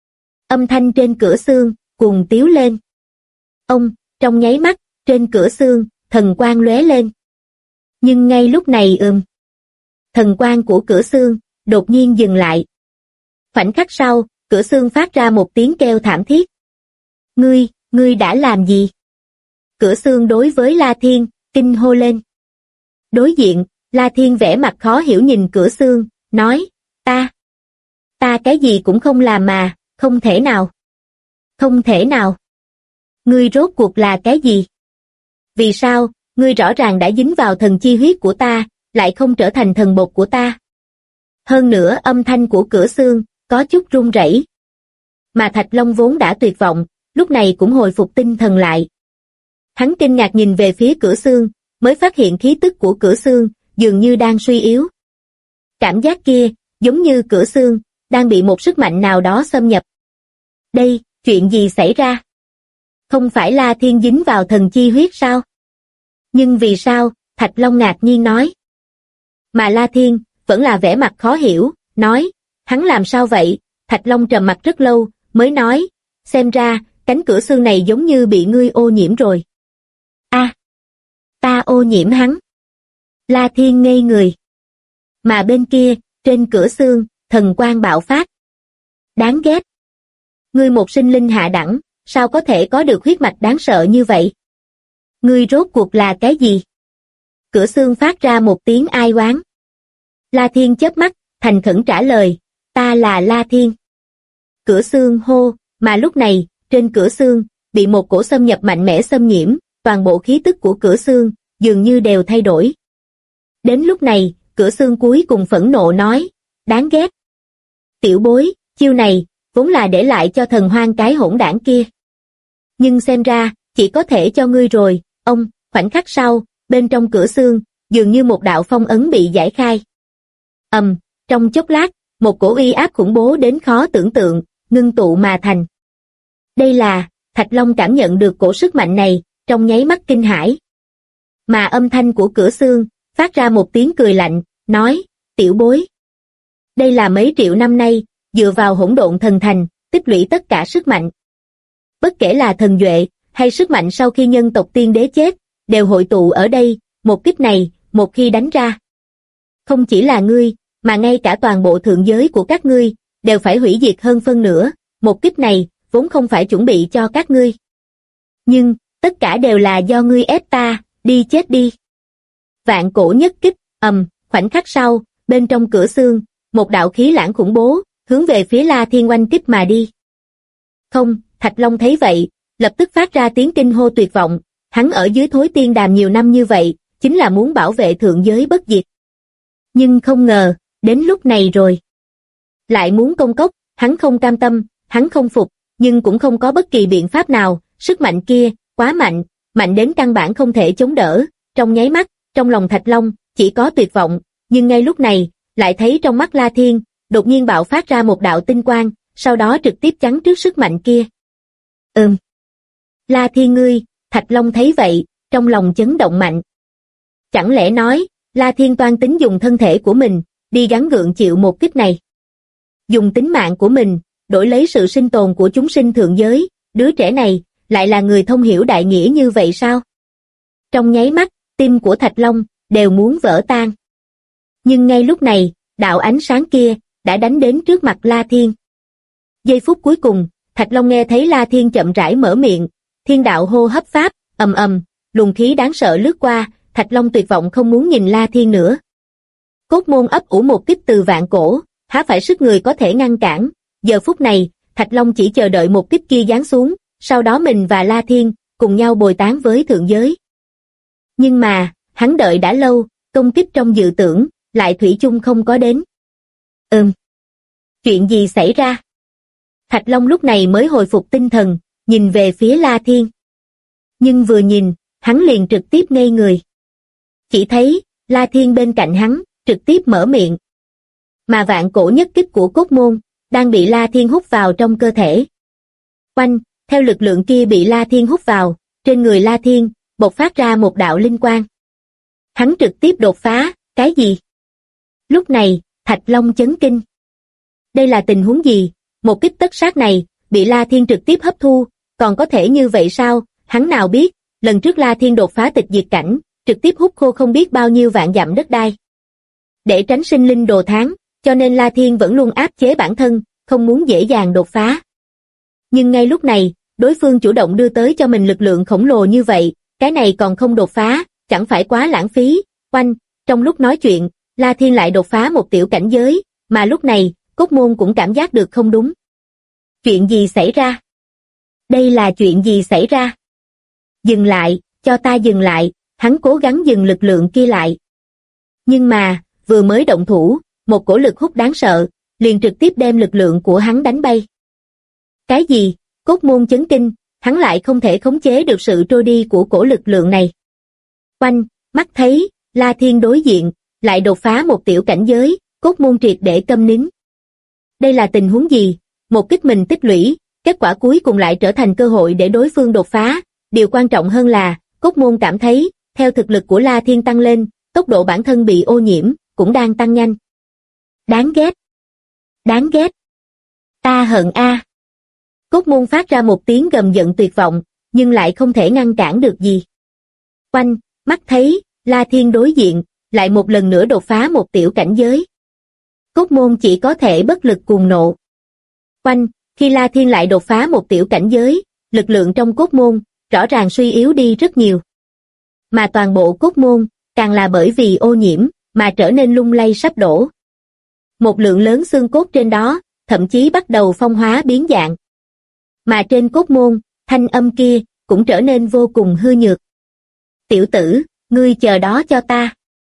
Speaker 2: Âm thanh trên cửa xương, cuồng tiếu lên. Ông, trong nháy mắt, trên cửa xương, thần quang lóe lên. Nhưng ngay lúc này thần quang của cửa xương, đột nhiên dừng lại. Khoảnh khắc sau, cửa xương phát ra một tiếng kêu thảm thiết. Ngươi đã làm gì? Cửa xương đối với La Thiên, kinh hô lên. Đối diện, La Thiên vẻ mặt khó hiểu nhìn cửa xương, nói, ta cái gì cũng không làm mà, không thể nào. Không thể nào. Ngươi rốt cuộc là cái gì? Vì sao, ngươi rõ ràng đã dính vào thần chi huyết của ta, lại không trở thành thần bột của ta? Hơn nữa âm thanh của cửa xương, có chút run rẩy. Mà Thạch Long vốn đã tuyệt vọng, lúc này cũng hồi phục tinh thần lại. Hắn kinh ngạc nhìn về phía cửa xương, mới phát hiện khí tức của cửa xương, dường như đang suy yếu. Cảm giác kia, giống như cửa xương, đang bị một sức mạnh nào đó xâm nhập. Đây, chuyện gì xảy ra? Không phải La Thiên dính vào thần chi huyết sao? Nhưng vì sao? Thạch Long ngạc nhiên nói. Mà La Thiên, vẫn là vẻ mặt khó hiểu, nói, hắn làm sao vậy? Thạch Long trầm mặt rất lâu, mới nói, xem ra, cánh cửa xương này giống như bị ngươi ô nhiễm rồi. Ta ô nhiễm hắn. La Thiên ngây người. Mà bên kia, trên cửa xương, thần quang bạo phát. Đáng ghét. Ngươi một sinh linh hạ đẳng, sao có thể có được huyết mạch đáng sợ như vậy? Ngươi rốt cuộc là cái gì? Cửa xương phát ra một tiếng ai oán. La Thiên chớp mắt, thành khẩn trả lời, ta là La Thiên. Cửa xương hô, mà lúc này, trên cửa xương, bị một cổ xâm nhập mạnh mẽ xâm nhiễm, toàn bộ khí tức của cửa xương, dường như đều thay đổi. Đến lúc này, cửa xương cuối cùng phẫn nộ nói, đáng ghét. Tiểu bối, chiêu này, vốn là để lại cho thần hoang cái hỗn đảng kia. Nhưng xem ra, chỉ có thể cho ngươi rồi, ông, khoảnh khắc sau, bên trong cửa xương, dường như một đạo phong ấn bị giải khai. Trong chốc lát, một cổ uy áp khủng bố đến khó tưởng tượng, ngưng tụ mà thành. Đây là, Thạch Long cảm nhận được cổ sức mạnh này, trong nháy mắt kinh hãi. Mà âm thanh của cửa xương, phát ra một tiếng cười lạnh, nói, tiểu bối. Đây là mấy triệu năm nay, dựa vào hỗn độn thần thành, tích lũy tất cả sức mạnh. Bất kể là thần duệ, hay sức mạnh sau khi nhân tộc tiên đế chết, đều hội tụ ở đây, một kích này, một khi đánh ra. Không chỉ là ngươi, mà ngay cả toàn bộ thượng giới của các ngươi, đều phải hủy diệt hơn phân nửa, một kích này, vốn không phải chuẩn bị cho các ngươi. Nhưng, tất cả đều là do ngươi ép ta, đi chết đi. Vạn cổ nhất kích, khoảnh khắc sau, bên trong cửa xương, một đạo khí lãng khủng bố, hướng về phía La Thiên oanh kích mà đi. Không, Thạch Long thấy vậy, lập tức phát ra tiếng kinh hô tuyệt vọng, hắn ở dưới thối tiên đàm nhiều năm như vậy, chính là muốn bảo vệ thượng giới bất diệt. Nhưng không ngờ, đến lúc này rồi. Lại muốn công cốc, hắn không cam tâm, hắn không phục, nhưng cũng không có bất kỳ biện pháp nào, sức mạnh kia, quá mạnh, mạnh đến căn bản không thể chống đỡ, trong nháy mắt, trong lòng Thạch Long, chỉ có tuyệt vọng, nhưng ngay lúc này, lại thấy trong mắt La Thiên, đột nhiên bạo phát ra một đạo tinh quang, sau đó trực tiếp chắn trước sức mạnh kia. La Thiên ngươi, Thạch Long thấy vậy, trong lòng chấn động mạnh. Chẳng lẽ nói, La Thiên toan tính dùng thân thể của mình, đi gắng gượng chịu một kích này. Dùng tính mạng của mình, đổi lấy sự sinh tồn của chúng sinh thượng giới, đứa trẻ này, lại là người thông hiểu đại nghĩa như vậy sao? Trong nháy mắt, tim của Thạch Long, đều muốn vỡ tan. Nhưng ngay lúc này, đạo ánh sáng kia, đã đánh đến trước mặt La Thiên. Giây phút cuối cùng, Thạch Long nghe thấy La Thiên chậm rãi mở miệng, thiên đạo hô hấp pháp, luồng khí đáng sợ lướt qua, Thạch Long tuyệt vọng không muốn nhìn La Thiên nữa. Cốt môn ấp ủ một kích từ vạn cổ, há phải sức người có thể ngăn cản, giờ phút này, Thạch Long chỉ chờ đợi một kích kia giáng xuống, sau đó mình và La Thiên, cùng nhau bồi tán với thượng giới. Nhưng mà, hắn đợi đã lâu, công kích trong dự tưởng, lại thủy chung không có đến. Chuyện gì xảy ra? Thạch Long lúc này mới hồi phục tinh thần, nhìn về phía La Thiên. Nhưng vừa nhìn, hắn liền trực tiếp ngây người. Chỉ thấy, La Thiên bên cạnh hắn, trực tiếp mở miệng. Mà vạn cổ nhất kích của cốt môn, đang bị La Thiên hút vào trong cơ thể. Oanh, theo lực lượng kia bị La Thiên hút vào, trên người La Thiên, bộc phát ra một đạo linh quang. Hắn trực tiếp đột phá, cái gì? Lúc này, Thạch Long chấn kinh. Đây là tình huống gì? Một kích tất sát này, bị La Thiên trực tiếp hấp thu, còn có thể như vậy sao, hắn nào biết, lần trước La Thiên đột phá tịch diệt cảnh, trực tiếp hút khô không biết bao nhiêu vạn dặm đất đai. Để tránh sinh linh đồ tháng, cho nên La Thiên vẫn luôn áp chế bản thân, không muốn dễ dàng đột phá. Nhưng ngay lúc này, đối phương chủ động đưa tới cho mình lực lượng khổng lồ như vậy, cái này còn không đột phá, chẳng phải quá lãng phí. Oanh, trong lúc nói chuyện, La Thiên lại đột phá một tiểu cảnh giới, mà lúc này, Cốt Môn cũng cảm giác được không đúng. Chuyện gì xảy ra? Đây là chuyện gì xảy ra? Dừng lại, cho ta dừng lại, hắn cố gắng dừng lực lượng kia lại. Nhưng mà, vừa mới động thủ, một cổ lực hút đáng sợ, liền trực tiếp đem lực lượng của hắn đánh bay. Cái gì? Cốt Môn chấn kinh, hắn lại không thể khống chế được sự trôi đi của cổ lực lượng này. Oanh, mắt thấy, La Thiên đối diện, lại đột phá một tiểu cảnh giới, Cốt Môn triệt để câm nín. Đây là tình huống gì? Một kích mình tích lũy, kết quả cuối cùng lại trở thành cơ hội để đối phương đột phá. Điều quan trọng hơn là, Cốt Môn cảm thấy, theo thực lực của La Thiên tăng lên, tốc độ bản thân bị ô nhiễm, cũng đang tăng nhanh. Đáng ghét! Đáng ghét! Ta hận a! Cốt Môn phát ra một tiếng gầm giận tuyệt vọng, nhưng lại không thể ngăn cản được gì. Oanh, mắt thấy, La Thiên đối diện, lại một lần nữa đột phá một tiểu cảnh giới. Cốt Môn chỉ có thể bất lực cuồng nộ. Oanh, khi La Thiên lại đột phá một tiểu cảnh giới, lực lượng trong Cốt Môn, rõ ràng suy yếu đi rất nhiều. Mà toàn bộ Cốt Môn, càng là bởi vì ô nhiễm, mà trở nên lung lay sắp đổ. Một lượng lớn xương cốt trên đó, thậm chí bắt đầu phong hóa biến dạng. Mà trên Cốt Môn, thanh âm kia, cũng trở nên vô cùng hư nhược. Tiểu tử, ngươi chờ đó cho ta.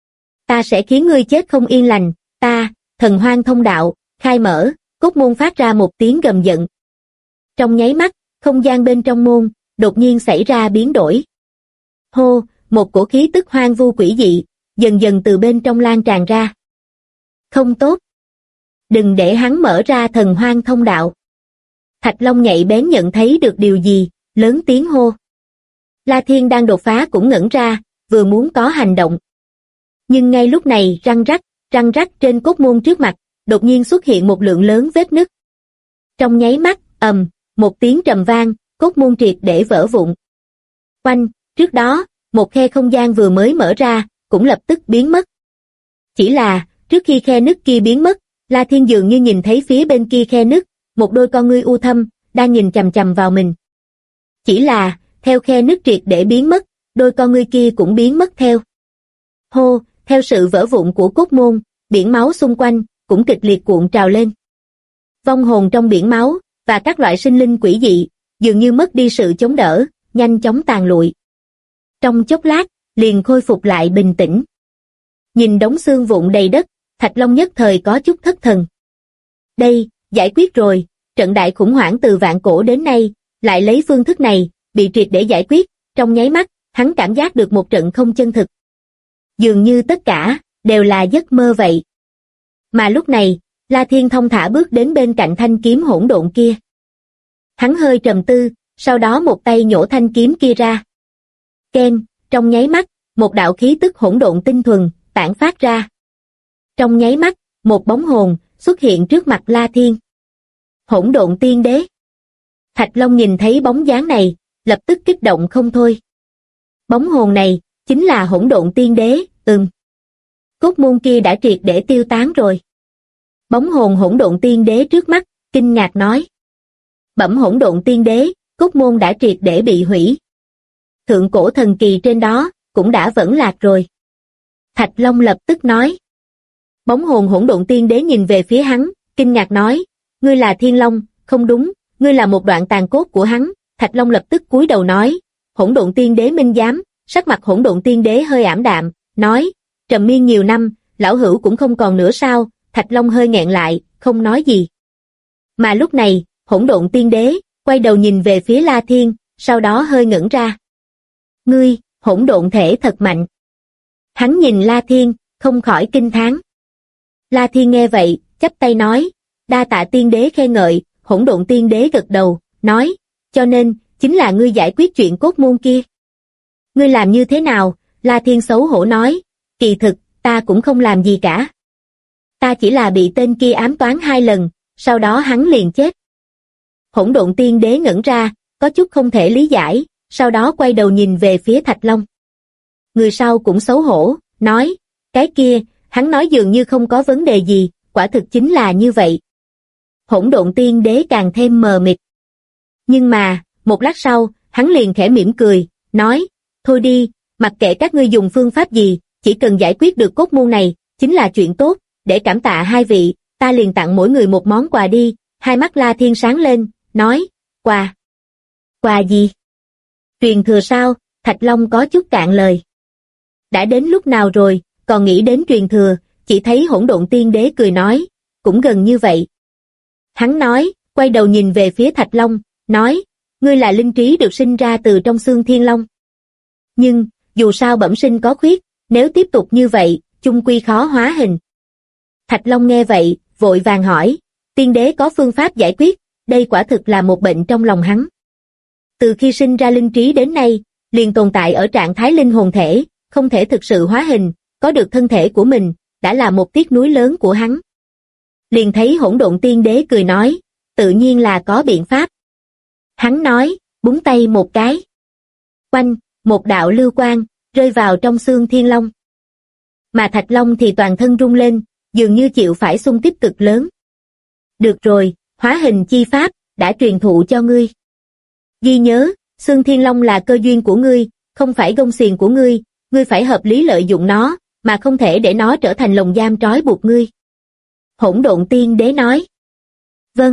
Speaker 2: Ta sẽ khiến ngươi chết không yên lành, ta, thần hoang thông đạo, khai mở, Cốt Môn phát ra một tiếng gầm giận. Trong nháy mắt, không gian bên trong môn, đột nhiên xảy ra biến đổi. Hô, một cổ khí tức hoang vu quỷ dị, dần dần từ bên trong lan tràn ra. Không tốt. Đừng để hắn mở ra thần hoang thông đạo. Thạch Long nhạy bén nhận thấy được điều gì, lớn tiếng hô. La Thiên đang đột phá cũng ngẩn ra, vừa muốn có hành động. Nhưng ngay lúc này răng rắc trên Cốt Môn trước mặt, đột nhiên xuất hiện một lượng lớn vết nứt. Trong nháy mắt, một tiếng trầm vang, Cốt Môn triệt để vỡ vụn. Oanh, trước đó, một khe không gian vừa mới mở ra, cũng lập tức biến mất. Chỉ là, trước khi khe nứt kia biến mất, La Thiên dường như nhìn thấy phía bên kia khe nứt, một đôi con ngươi u thâm, đang nhìn chằm chằm vào mình. Chỉ là, theo khe nứt triệt để biến mất, đôi con ngươi kia cũng biến mất theo. Hô, theo sự vỡ vụn của Cốt Môn, biển máu xung quanh, cũng kịch liệt cuộn trào lên. Vong hồn trong biển máu, và các loại sinh linh quỷ dị, dường như mất đi sự chống đỡ, nhanh chóng tàn lụi. Trong chốc lát, liền khôi phục lại bình tĩnh. Nhìn đống xương vụn đầy đất, Thạch Long nhất thời có chút thất thần. Đây, giải quyết rồi, trận đại khủng hoảng từ vạn cổ đến nay, lại lấy phương thức này, bị triệt để giải quyết, trong nháy mắt, hắn cảm giác được một trận không chân thực. Dường như tất cả, đều là giấc mơ vậy. Mà lúc này, La Thiên thong thả bước đến bên cạnh thanh kiếm hỗn độn kia. Hắn hơi trầm tư, sau đó một tay nhổ thanh kiếm kia ra. Keng, trong nháy mắt, một đạo khí tức hỗn độn tinh thuần, tản phát ra. Trong nháy mắt, một bóng hồn, xuất hiện trước mặt La Thiên. Hỗn độn tiên đế. Thạch Long nhìn thấy bóng dáng này, lập tức kích động không thôi. Bóng hồn này, chính là hỗn độn tiên đế, Cốt Môn kia đã triệt để tiêu tán rồi. Bóng hồn hỗn độn tiên đế trước mắt, kinh ngạc nói. Bẩm hỗn độn tiên đế, Cốt Môn đã triệt để bị hủy. Thượng cổ thần kỳ trên đó, cũng đã vẫn lạc rồi. Thạch Long lập tức nói. Bóng hồn hỗn độn tiên đế nhìn về phía hắn, kinh ngạc nói. Ngươi là Thiên Long, không đúng, ngươi là một đoạn tàn cốt của hắn. Thạch Long lập tức cúi đầu nói. Hỗn độn tiên đế minh giám, sắc mặt hỗn độn tiên đế hơi ảm đạm, nói. Trầm miên nhiều năm, lão hữu cũng không còn nữa sao? Thạch Long hơi nghẹn lại, không nói gì. Mà lúc này, hỗn độn tiên đế, quay đầu nhìn về phía La Thiên, sau đó hơi ngẩn ra. Ngươi, hỗn độn thể thật mạnh. Hắn nhìn La Thiên, không khỏi kinh thán. La Thiên nghe vậy, chắp tay nói, đa tạ tiên đế khen ngợi, hỗn độn tiên đế gật đầu, nói, cho nên, chính là ngươi giải quyết chuyện Cốt Môn kia. Ngươi làm như thế nào? La Thiên xấu hổ nói, kỳ thực, ta cũng không làm gì cả. Ta chỉ là bị tên kia ám toán 2 lần, sau đó hắn liền chết. Hỗn độn tiên đế ngẩn ra, có chút không thể lý giải, sau đó quay đầu nhìn về phía Thạch Long. Người sau cũng xấu hổ, nói, cái kia, hắn nói dường như không có vấn đề gì, quả thực chính là như vậy. Hỗn độn tiên đế càng thêm mờ mịt. Nhưng mà, một lát sau, hắn liền khẽ mỉm cười, nói, thôi đi, mặc kệ các ngươi dùng phương pháp gì, chỉ cần giải quyết được cốt môn này, chính là chuyện tốt, để cảm tạ hai vị, ta liền tặng mỗi người một món quà đi. Hai mắt La Thiên sáng lên, nói, quà. Quà gì? Truyền thừa sao? Thạch Long có chút cạn lời. Đã đến lúc nào rồi, còn nghĩ đến truyền thừa, chỉ thấy hỗn độn tiên đế cười nói, cũng gần như vậy. Hắn nói, quay đầu nhìn về phía Thạch Long, nói, ngươi là linh trí được sinh ra từ trong xương Thiên Long. Nhưng, dù sao bẩm sinh có khuyết, nếu tiếp tục như vậy, chung quy khó hóa hình. Thạch Long nghe vậy, vội vàng hỏi, tiên đế có phương pháp giải quyết, đây quả thực là một bệnh trong lòng hắn. Từ khi sinh ra linh trí đến nay, liền tồn tại ở trạng thái linh hồn thể, không thể thực sự hóa hình, có được thân thể của mình, đã là một tiếc nuối lớn của hắn. Liền thấy hỗn độn tiên đế cười nói, tự nhiên là có biện pháp. Hắn nói, búng tay một cái. Quanh, một đạo lưu quang, rơi vào trong xương Thiên Long. Mà Thạch Long thì toàn thân rung lên, dường như chịu phải xung kích cực lớn. Được rồi, hóa hình chi pháp, đã truyền thụ cho ngươi. Ghi nhớ, xương Thiên Long là cơ duyên của ngươi, không phải gông xiềng của ngươi, ngươi phải hợp lý lợi dụng nó, mà không thể để nó trở thành lồng giam trói buộc ngươi. Hỗn độn tiên đế nói. Vâng.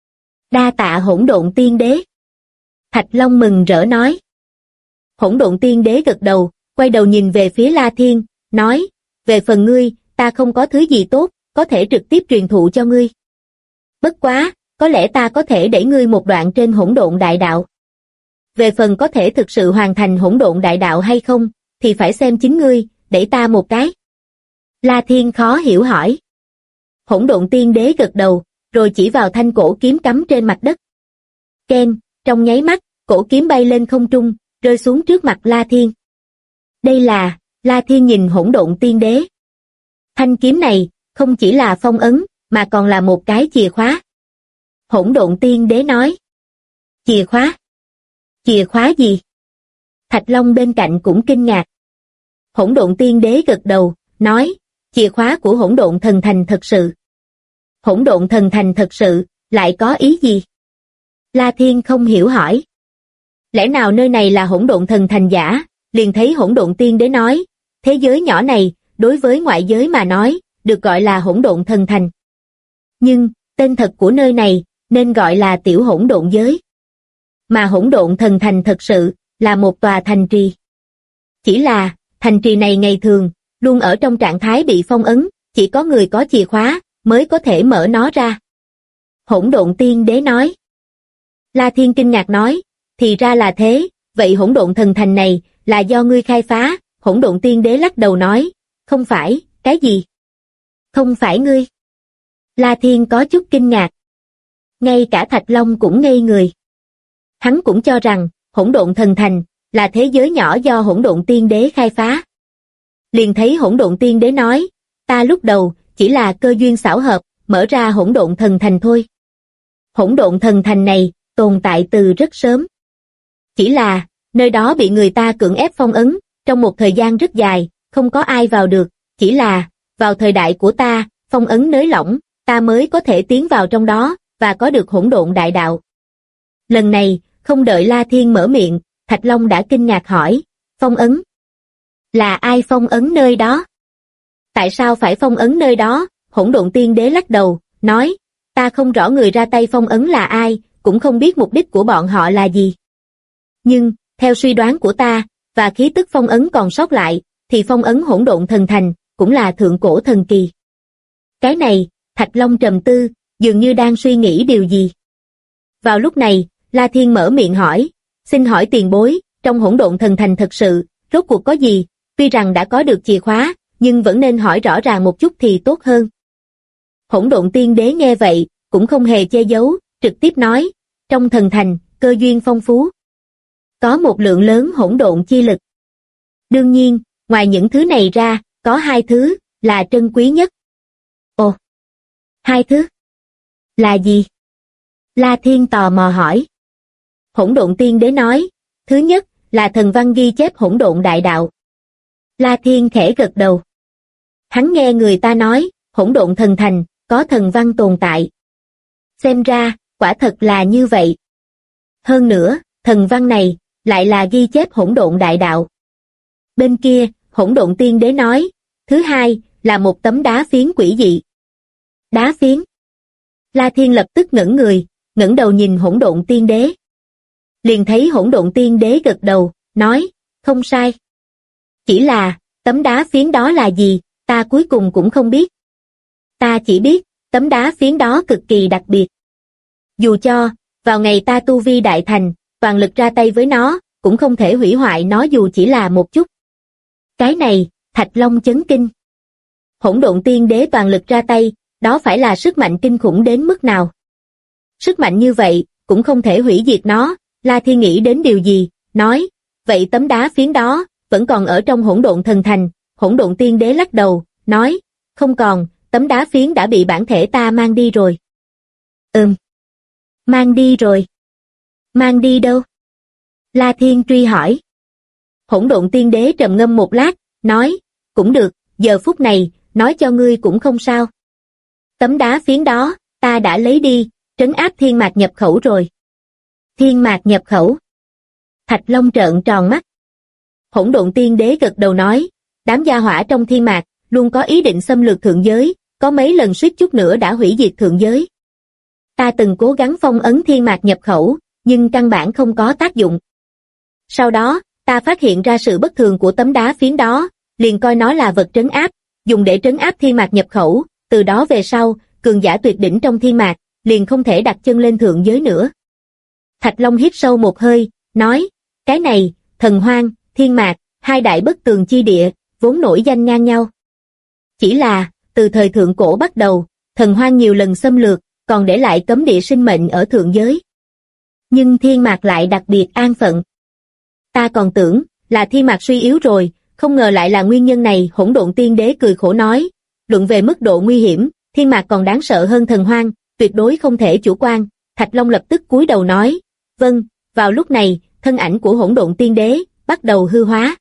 Speaker 2: Đa tạ hỗn độn tiên đế. Thạch Long mừng rỡ nói. Hỗn độn tiên đế gật đầu, quay đầu nhìn về phía La Thiên, nói, về phần ngươi, ta không có thứ gì tốt, có thể trực tiếp truyền thụ cho ngươi. Bất quá, có lẽ ta có thể đẩy ngươi một đoạn trên hỗn độn đại đạo. Về phần có thể thực sự hoàn thành hỗn độn đại đạo hay không, thì phải xem chính ngươi, đẩy ta một cái. La Thiên khó hiểu hỏi. Hỗn độn tiên đế gật đầu, rồi chỉ vào thanh cổ kiếm cắm trên mặt đất. Keng, trong nháy mắt, cổ kiếm bay lên không trung, rơi xuống trước mặt La Thiên. Đây là, La Thiên nhìn hỗn độn tiên đế. Thanh kiếm này, không chỉ là phong ấn, mà còn là một cái chìa khóa. Hỗn độn tiên đế nói. Chìa khóa? Chìa khóa gì? Thạch Long bên cạnh cũng kinh ngạc. Hỗn độn tiên đế gật đầu, nói, chìa khóa của hỗn độn thần thành thật sự. Hỗn độn thần thành thật sự, lại có ý gì? La Thiên không hiểu hỏi. Lẽ nào nơi này là hỗn độn thần thành giả? Liền thấy hỗn độn tiên đế nói, thế giới nhỏ này, đối với ngoại giới mà nói, được gọi là hỗn độn thần thành. Nhưng, tên thật của nơi này, nên gọi là tiểu hỗn độn giới. Mà hỗn độn thần thành thật sự, là một tòa thành trì. Chỉ là, thành trì này ngày thường, luôn ở trong trạng thái bị phong ấn, chỉ có người có chìa khóa, mới có thể mở nó ra. Hỗn độn tiên đế nói. La Thiên kinh ngạc nói, thì ra là thế, vậy hỗn độn thần thành này, là do ngươi khai phá? Hỗn độn tiên đế lắc đầu nói, không phải, cái gì? Không phải ngươi. La Thiên có chút kinh ngạc. Ngay cả Thạch Long cũng ngây người. Hắn cũng cho rằng, hỗn độn thần thành, là thế giới nhỏ do hỗn độn tiên đế khai phá. Liền thấy hỗn độn tiên đế nói, ta lúc đầu, chỉ là cơ duyên xảo hợp, mở ra hỗn độn thần thành thôi. Hỗn độn thần thành này, tồn tại từ rất sớm. Chỉ là, nơi đó bị người ta cưỡng ép phong ấn, trong một thời gian rất dài, không có ai vào được, chỉ là, vào thời đại của ta, phong ấn nới lỏng, ta mới có thể tiến vào trong đó, và có được hỗn độn đại đạo. Lần này, không đợi La Thiên mở miệng, Thạch Long đã kinh ngạc hỏi, phong ấn? Là ai phong ấn nơi đó? Tại sao phải phong ấn nơi đó? Hỗn độn tiên đế lắc đầu, nói, ta không rõ người ra tay phong ấn là ai, cũng không biết mục đích của bọn họ là gì. Nhưng, theo suy đoán của ta, và khí tức phong ấn còn sót lại, thì phong ấn hỗn độn thần thành, cũng là thượng cổ thần kỳ. Cái này, Thạch Long trầm tư, dường như đang suy nghĩ điều gì. Vào lúc này, La Thiên mở miệng hỏi, xin hỏi tiền bối, trong hỗn độn thần thành thật sự, rốt cuộc có gì? Tuy rằng đã có được chìa khóa, nhưng vẫn nên hỏi rõ ràng một chút thì tốt hơn. Hỗn độn tiên đế nghe vậy, cũng không hề che giấu, trực tiếp nói, trong thần thành, cơ duyên phong phú. Có một lượng lớn hỗn độn chi lực. Đương nhiên, ngoài những thứ này ra, có hai thứ, là trân quý nhất. Ồ! Hai thứ? Là gì? La Thiên tò mò hỏi. Hỗn độn tiên đế nói, thứ nhất là thần văn ghi chép hỗn độn đại đạo. La Thiên khẽ gật đầu. Hắn nghe người ta nói, hỗn độn thần thành, có thần văn tồn tại. Xem ra, quả thật là như vậy. Hơn nữa, thần văn này, lại là ghi chép hỗn độn đại đạo. Bên kia, hỗn độn tiên đế nói, thứ hai, là một tấm đá phiến quỷ dị. Đá phiến. La Thiên lập tức ngẩng người, ngẩng đầu nhìn hỗn độn tiên đế. Liền thấy hỗn độn tiên đế gật đầu, nói, không sai. Chỉ là, tấm đá phiến đó là gì, ta cuối cùng cũng không biết. Ta chỉ biết, tấm đá phiến đó cực kỳ đặc biệt. Dù cho, vào ngày ta tu vi đại thành, toàn lực ra tay với nó, cũng không thể hủy hoại nó dù chỉ là một chút. Cái này, Thạch Long chấn kinh. Hỗn độn tiên đế toàn lực ra tay, đó phải là sức mạnh kinh khủng đến mức nào. Sức mạnh như vậy, cũng không thể hủy diệt nó. La Thiên nghĩ đến điều gì, nói, vậy tấm đá phiến đó, vẫn còn ở trong hỗn độn thần thành. Hỗn độn tiên đế lắc đầu, nói, không còn, tấm đá phiến đã bị bản thể ta mang đi rồi. Mang đi rồi. Mang đi đâu? La Thiên truy hỏi. Hỗn độn tiên đế trầm ngâm một lát, nói, cũng được, giờ phút này, nói cho ngươi cũng không sao. Tấm đá phiến đó, ta đã lấy đi, trấn áp thiên mạc nhập khẩu rồi. Thiên mạc nhập khẩu. Thạch Long trợn tròn mắt. Hỗn độn tiên đế gật đầu nói, đám gia hỏa trong thiên mạc, luôn có ý định xâm lược thượng giới, có mấy lần suýt chút nữa đã hủy diệt thượng giới. Ta từng cố gắng phong ấn thiên mạc nhập khẩu, nhưng căn bản không có tác dụng. Sau đó, ta phát hiện ra sự bất thường của tấm đá phiến đó, liền coi nó là vật trấn áp, dùng để trấn áp thiên mạc nhập khẩu, từ đó về sau, cường giả tuyệt đỉnh trong thiên mạc, liền không thể đặt chân lên thượng giới nữa. Thạch Long hít sâu một hơi, nói, cái này, thần hoang, thiên mạc, hai đại bất tường chi địa, vốn nổi danh ngang nhau. Chỉ là, từ thời thượng cổ bắt đầu, thần hoang nhiều lần xâm lược, còn để lại cấm địa sinh mệnh ở thượng giới. Nhưng thiên mạc lại đặc biệt an phận. Ta còn tưởng, là thiên mạc suy yếu rồi, không ngờ lại là nguyên nhân này. Hỗn độn tiên đế cười khổ nói, luận về mức độ nguy hiểm, thiên mạc còn đáng sợ hơn thần hoang, tuyệt đối không thể chủ quan. Thạch Long lập tức cúi đầu nói, vâng. Vào lúc này, thân ảnh của hỗn độn tiên đế bắt đầu hư hóa.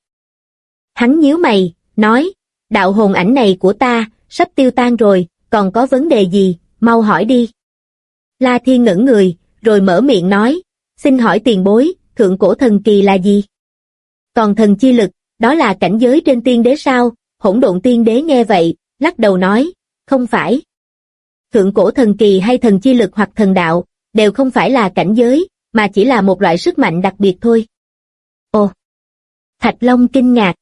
Speaker 2: Hắn nhíu mày, nói, đạo hồn ảnh này của ta, sắp tiêu tan rồi, còn có vấn đề gì, mau hỏi đi. La Thiên ngẩn người, rồi mở miệng nói, xin hỏi tiền bối, thượng cổ thần kỳ là gì? Còn thần chi lực, đó là cảnh giới trên tiên đế sao? Hỗn độn tiên đế nghe vậy, lắc đầu nói, không phải. Thượng cổ thần kỳ hay thần chi lực hoặc thần đạo, đều không phải là cảnh giới, mà chỉ là một loại sức mạnh đặc biệt thôi. Ồ! Thạch Long kinh ngạc.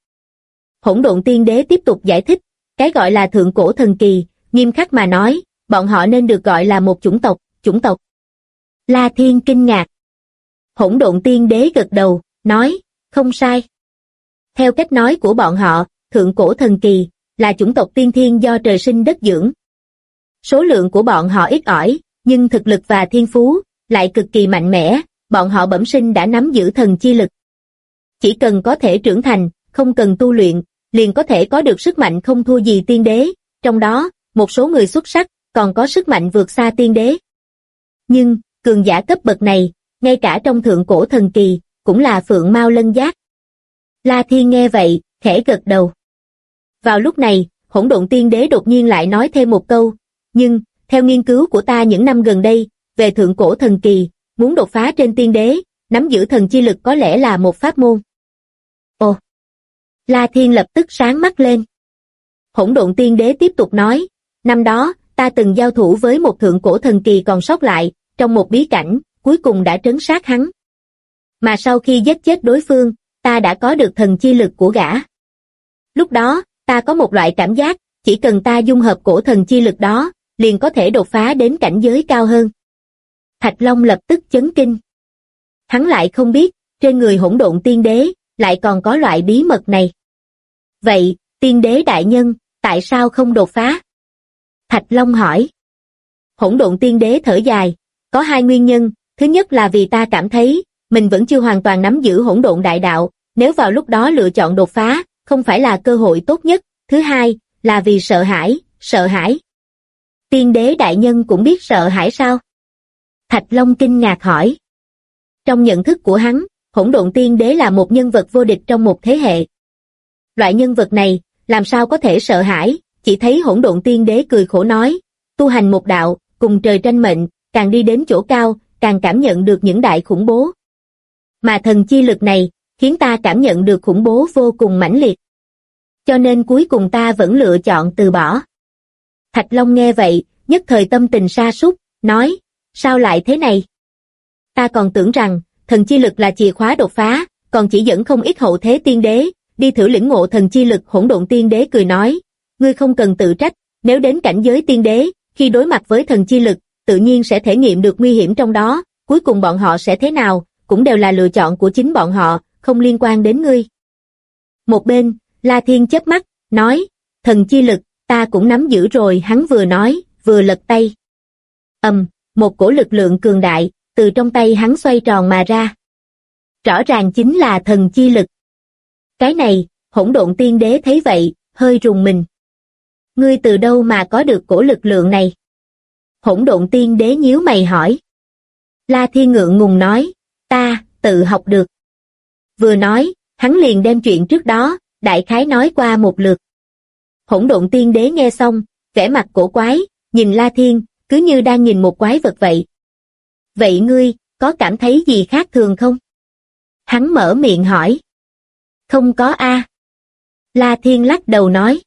Speaker 2: Hỗn độn tiên đế tiếp tục giải thích, cái gọi là thượng cổ thần kỳ, nghiêm khắc mà nói, bọn họ nên được gọi là một chủng tộc. La Thiên kinh ngạc. Hỗn độn tiên đế gật đầu, nói, không sai. Theo cách nói của bọn họ, thượng cổ thần kỳ, là chủng tộc tiên thiên do trời sinh đất dưỡng. Số lượng của bọn họ ít ỏi, nhưng thực lực và thiên phú, lại cực kỳ mạnh mẽ, bọn họ bẩm sinh đã nắm giữ thần chi lực. Chỉ cần có thể trưởng thành, không cần tu luyện, liền có thể có được sức mạnh không thua gì tiên đế, trong đó, một số người xuất sắc, còn có sức mạnh vượt xa tiên đế. Nhưng, cường giả cấp bậc này, ngay cả trong thượng cổ thần kỳ, cũng là phượng mao lân giác. La Thiên nghe vậy, khẽ gật đầu. Vào lúc này, hỗn độn tiên đế đột nhiên lại nói thêm một câu, nhưng, theo nghiên cứu của ta những năm gần đây, về thượng cổ thần kỳ, muốn đột phá trên tiên đế, nắm giữ thần chi lực có lẽ là một pháp môn. Ồ! La Thiên lập tức sáng mắt lên. Hỗn độn tiên đế tiếp tục nói, năm đó, ta từng giao thủ với một thượng cổ thần kỳ còn sót lại, trong một bí cảnh, cuối cùng đã trấn sát hắn. Mà sau khi giết chết đối phương, ta đã có được thần chi lực của gã. Lúc đó, ta có một loại cảm giác, chỉ cần ta dung hợp cổ thần chi lực đó, liền có thể đột phá đến cảnh giới cao hơn. Thạch Long lập tức chấn kinh. Hắn lại không biết, trên người hỗn độn tiên đế, lại còn có loại bí mật này. Vậy, tiên đế đại nhân, tại sao không đột phá? Thạch Long hỏi. Hỗn độn tiên đế thở dài, có hai nguyên nhân, thứ nhất là vì ta cảm thấy, mình vẫn chưa hoàn toàn nắm giữ hỗn độn đại đạo, nếu vào lúc đó lựa chọn đột phá, không phải là cơ hội tốt nhất, thứ hai, là vì sợ hãi. Tiên đế đại nhân cũng biết sợ hãi sao? Thạch Long kinh ngạc hỏi. Trong nhận thức của hắn, Hỗn Độn Tiên Đế là một nhân vật vô địch trong một thế hệ. Loại nhân vật này, làm sao có thể sợ hãi, chỉ thấy Hỗn Độn Tiên Đế cười khổ nói, tu hành một đạo, cùng trời tranh mệnh, càng đi đến chỗ cao, càng cảm nhận được những đại khủng bố. Mà thần chi lực này, khiến ta cảm nhận được khủng bố vô cùng mãnh liệt. Cho nên cuối cùng ta vẫn lựa chọn từ bỏ. Thạch Long nghe vậy, nhất thời tâm tình sa sút, nói, sao lại thế này? Ta còn tưởng rằng, thần chi lực là chìa khóa đột phá, còn chỉ dẫn không ít hậu thế tiên đế, đi thử lĩnh ngộ thần chi lực. Hỗn Độn Tiên Đế cười nói, ngươi không cần tự trách, nếu đến cảnh giới tiên đế, khi đối mặt với thần chi lực, tự nhiên sẽ thể nghiệm được nguy hiểm trong đó, cuối cùng bọn họ sẽ thế nào, cũng đều là lựa chọn của chính bọn họ, không liên quan đến ngươi. Một bên, La Thiên chớp mắt, nói, thần chi lực, ta cũng nắm giữ rồi. Hắn vừa nói, vừa lật tay. Một cổ lực lượng cường đại, từ trong tay hắn xoay tròn mà ra. Rõ ràng chính là thần chi lực. Cái này, Hỗn Độn Tiên Đế thấy vậy, hơi rùng mình. Ngươi từ đâu mà có được cổ lực lượng này? Hỗn Độn Tiên Đế nhíu mày hỏi. La Thiên ngượng ngùng nói, ta, tự học được. Vừa nói, hắn liền đem chuyện trước đó, đại khái nói qua một lượt. Hỗn Độn Tiên Đế nghe xong, vẻ mặt cổ quái, nhìn La Thiên, cứ như đang nhìn một quái vật vậy. Vậy ngươi, có cảm thấy gì khác thường không? Hắn mở miệng hỏi. Không có a. La Thiên lắc đầu nói.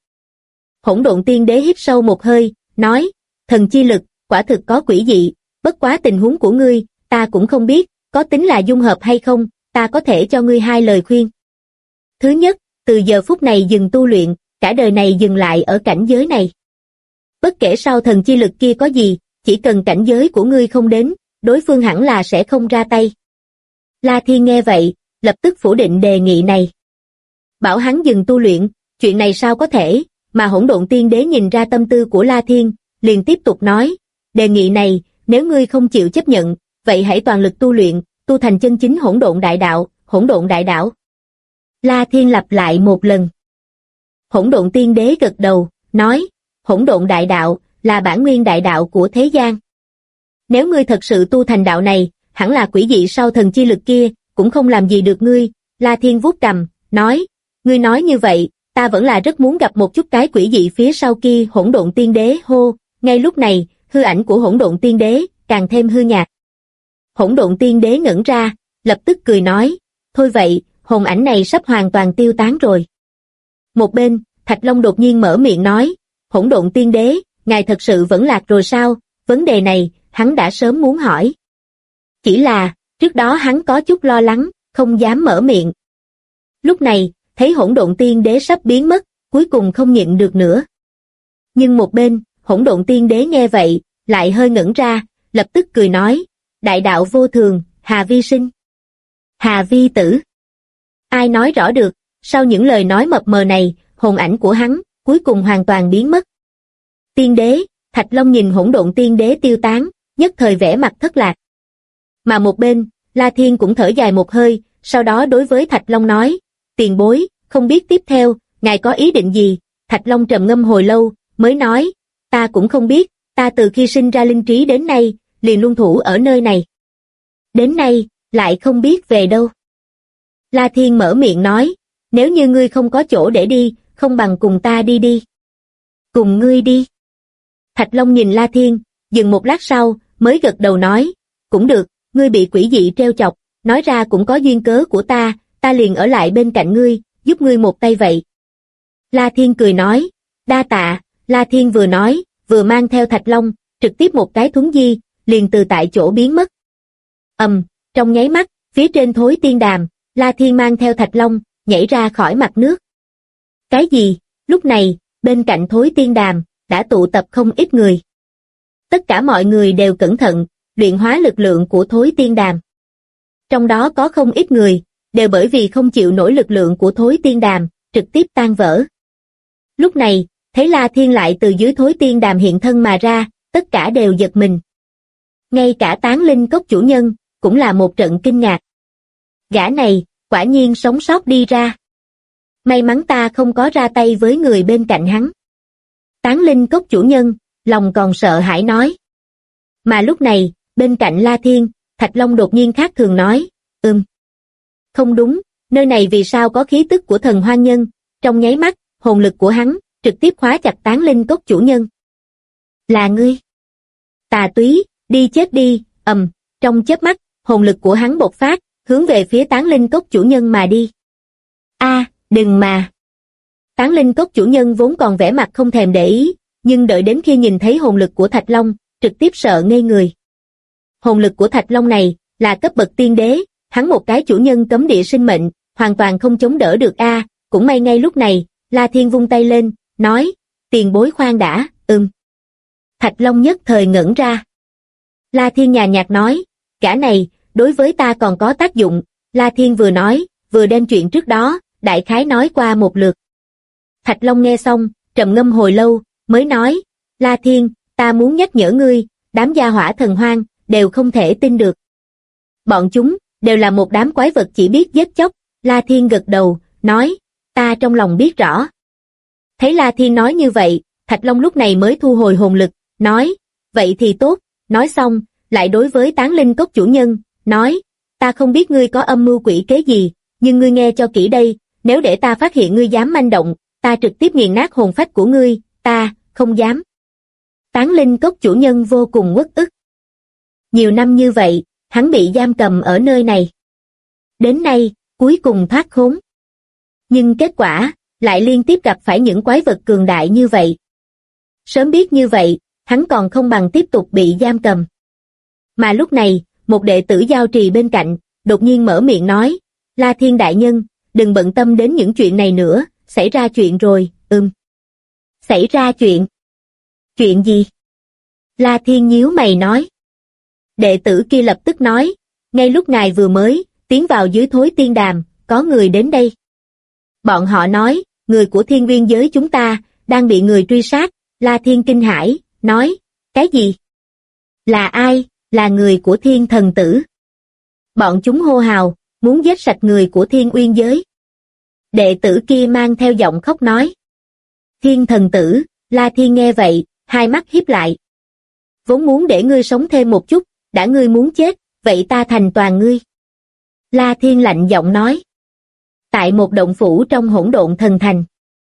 Speaker 2: Hỗn Độn Tiên Đế hít sâu một hơi, nói, thần chi lực, quả thực có quỷ dị, bất quá tình huống của ngươi, ta cũng không biết, có tính là dung hợp hay không, ta có thể cho ngươi hai lời khuyên. Thứ nhất, từ giờ phút này dừng tu luyện, cả đời này dừng lại ở cảnh giới này. Bất kể sau thần chi lực kia có gì, chỉ cần cảnh giới của ngươi không đến, đối phương hẳn là sẽ không ra tay. La Thiên nghe vậy, lập tức phủ định đề nghị này. Bảo hắn dừng tu luyện, chuyện này sao có thể, mà Hỗn Độn Tiên Đế nhìn ra tâm tư của La Thiên, liền tiếp tục nói, đề nghị này, nếu ngươi không chịu chấp nhận, vậy hãy toàn lực tu luyện, tu thành chân chính hỗn độn đại đạo, hỗn độn đại đạo. La Thiên lặp lại một lần. Hỗn Độn Tiên Đế gật đầu, nói, hỗn độn đại đạo, là bản nguyên đại đạo của thế gian. Nếu ngươi thật sự tu thành đạo này, hẳn là quỷ dị sau thần chi lực kia, cũng không làm gì được ngươi. La Thiên vuốt cằm, nói, ngươi nói như vậy, ta vẫn là rất muốn gặp một chút cái quỷ dị phía sau kia. Hỗn Độn Tiên Đế hô, ngay lúc này, hư ảnh của Hỗn Độn Tiên Đế, càng thêm hư nhạt. Hỗn Độn Tiên Đế ngẩn ra, lập tức cười nói, thôi vậy, hồn ảnh này sắp hoàn toàn tiêu tán rồi. Một bên, Thạch Long đột nhiên mở miệng nói, Hỗn Độn Tiên Đế, ngài thật sự vẫn lạc rồi sao? Vấn đề này, hắn đã sớm muốn hỏi. Chỉ là, trước đó hắn có chút lo lắng, không dám mở miệng. Lúc này, thấy Hỗn Độn Tiên Đế sắp biến mất, cuối cùng không nhịn được nữa. Nhưng một bên, Hỗn Độn Tiên Đế nghe vậy, lại hơi ngẩn ra, lập tức cười nói, đại đạo vô thường, Hà Vi sinh. Hà Vi tử. Ai nói rõ được, sau những lời nói mập mờ này, hồn ảnh của hắn, cuối cùng hoàn toàn biến mất. Tiên Đế, Thạch Long nhìn Hỗn Độn Tiên Đế tiêu tán, nhất thời vẻ mặt thất lạc. Mà một bên, La Thiên cũng thở dài một hơi, sau đó đối với Thạch Long nói, tiền bối, không biết tiếp theo, ngài có ý định gì? Thạch Long trầm ngâm hồi lâu, mới nói, ta cũng không biết, ta từ khi sinh ra linh trí đến nay, liền luôn thủ ở nơi này. Đến nay, lại không biết về đâu. La Thiên mở miệng nói, nếu như ngươi không có chỗ để đi, không bằng cùng ta đi đi. Cùng ngươi đi. Thạch Long nhìn La Thiên, dừng một lát sau, mới gật đầu nói, cũng được, ngươi bị quỷ dị treo chọc, nói ra cũng có duyên cớ của ta liền ở lại bên cạnh ngươi, giúp ngươi một tay vậy. La Thiên cười nói, đa tạ. La Thiên vừa nói, vừa mang theo Thạch Long, trực tiếp một cái thuấn di, liền từ tại chỗ biến mất. Trong nháy mắt, phía trên Thối Tiên Đàm, La Thiên mang theo Thạch Long, nhảy ra khỏi mặt nước. Cái gì? Lúc này, bên cạnh Thối Tiên Đàm, đã tụ tập không ít người. Tất cả mọi người đều cẩn thận, luyện hóa lực lượng của Thối Tiên Đàm. Trong đó có không ít người, đều bởi vì không chịu nổi lực lượng của Thối Tiên Đàm, trực tiếp tan vỡ. Lúc này, thấy La Thiên lại từ dưới Thối Tiên Đàm hiện thân mà ra, tất cả đều giật mình. Ngay cả Tán Linh Cốc chủ nhân, cũng là một trận kinh ngạc. Gã này, quả nhiên sống sót đi ra. May mắn ta không có ra tay với người bên cạnh hắn. Tán Linh Cốc chủ nhân, lòng còn sợ hãi nói. Mà lúc này, Bên cạnh La Thiên, Thạch Long đột nhiên khác thường nói, không đúng, nơi này vì sao có khí tức của thần hoang nhân, trong nháy mắt, hồn lực của hắn, trực tiếp khóa chặt Tán Linh Cốc chủ nhân. Là ngươi. Tà túy, đi chết đi, trong chớp mắt, hồn lực của hắn bộc phát, hướng về phía Tán Linh Cốc chủ nhân mà đi. Đừng mà. Tán Linh Cốc chủ nhân vốn còn vẻ mặt không thèm để ý, nhưng đợi đến khi nhìn thấy hồn lực của Thạch Long, trực tiếp sợ ngây người. Hồn lực của Thạch Long này, là cấp bậc tiên đế, hắn một cái chủ nhân cấm địa sinh mệnh, hoàn toàn không chống đỡ được cũng may ngay lúc này, La Thiên vung tay lên, nói, tiền bối khoan đã, Thạch Long nhất thời ngẩn ra. La Thiên nhàn nhạt nói, cả này, đối với ta còn có tác dụng, La Thiên vừa nói, vừa đem chuyện trước đó, đại khái nói qua một lượt. Thạch Long nghe xong, trầm ngâm hồi lâu, mới nói, La Thiên, ta muốn nhắc nhở ngươi, đám gia hỏa thần hoang, đều không thể tin được. Bọn chúng, đều là một đám quái vật chỉ biết giết chóc. La Thiên gật đầu, nói, ta trong lòng biết rõ. Thấy La Thiên nói như vậy, Thạch Long lúc này mới thu hồi hồn lực, nói, vậy thì tốt, nói xong, lại đối với Tán Linh Cốc chủ nhân, nói, ta không biết ngươi có âm mưu quỷ kế gì, nhưng ngươi nghe cho kỹ đây, nếu để ta phát hiện ngươi dám manh động, ta trực tiếp nghiền nát hồn phách của ngươi, ta, không dám. Tán Linh Cốc chủ nhân vô cùng uất ức. Nhiều năm như vậy, hắn bị giam cầm ở nơi này. Đến nay, cuối cùng thoát khốn. Nhưng kết quả, lại liên tiếp gặp phải những quái vật cường đại như vậy. Sớm biết như vậy, hắn còn không bằng tiếp tục bị giam cầm. Mà lúc này, một đệ tử giao trì bên cạnh, đột nhiên mở miệng nói, La Thiên đại nhân, đừng bận tâm đến những chuyện này nữa, xảy ra chuyện rồi, Xảy ra chuyện? Chuyện gì? La Thiên nhíu mày nói. Đệ tử kia lập tức nói, ngay lúc ngài vừa mới, tiến vào dưới thối tiên đàm, có người đến đây. Bọn họ nói, người của thiên nguyên giới chúng ta, đang bị người truy sát. La Thiên kinh hãi, nói, cái gì? Là ai? Là người của thiên thần tử. Bọn chúng hô hào, muốn giết sạch người của thiên uyên giới. Đệ tử kia mang theo giọng khóc nói. Thiên thần tử, La Thiên nghe vậy, hai mắt híp lại. Vốn muốn để ngươi sống thêm một chút, đã ngươi muốn chết, vậy ta thành toàn ngươi. La Thiên lạnh giọng nói. Tại một động phủ trong hỗn độn thần thành.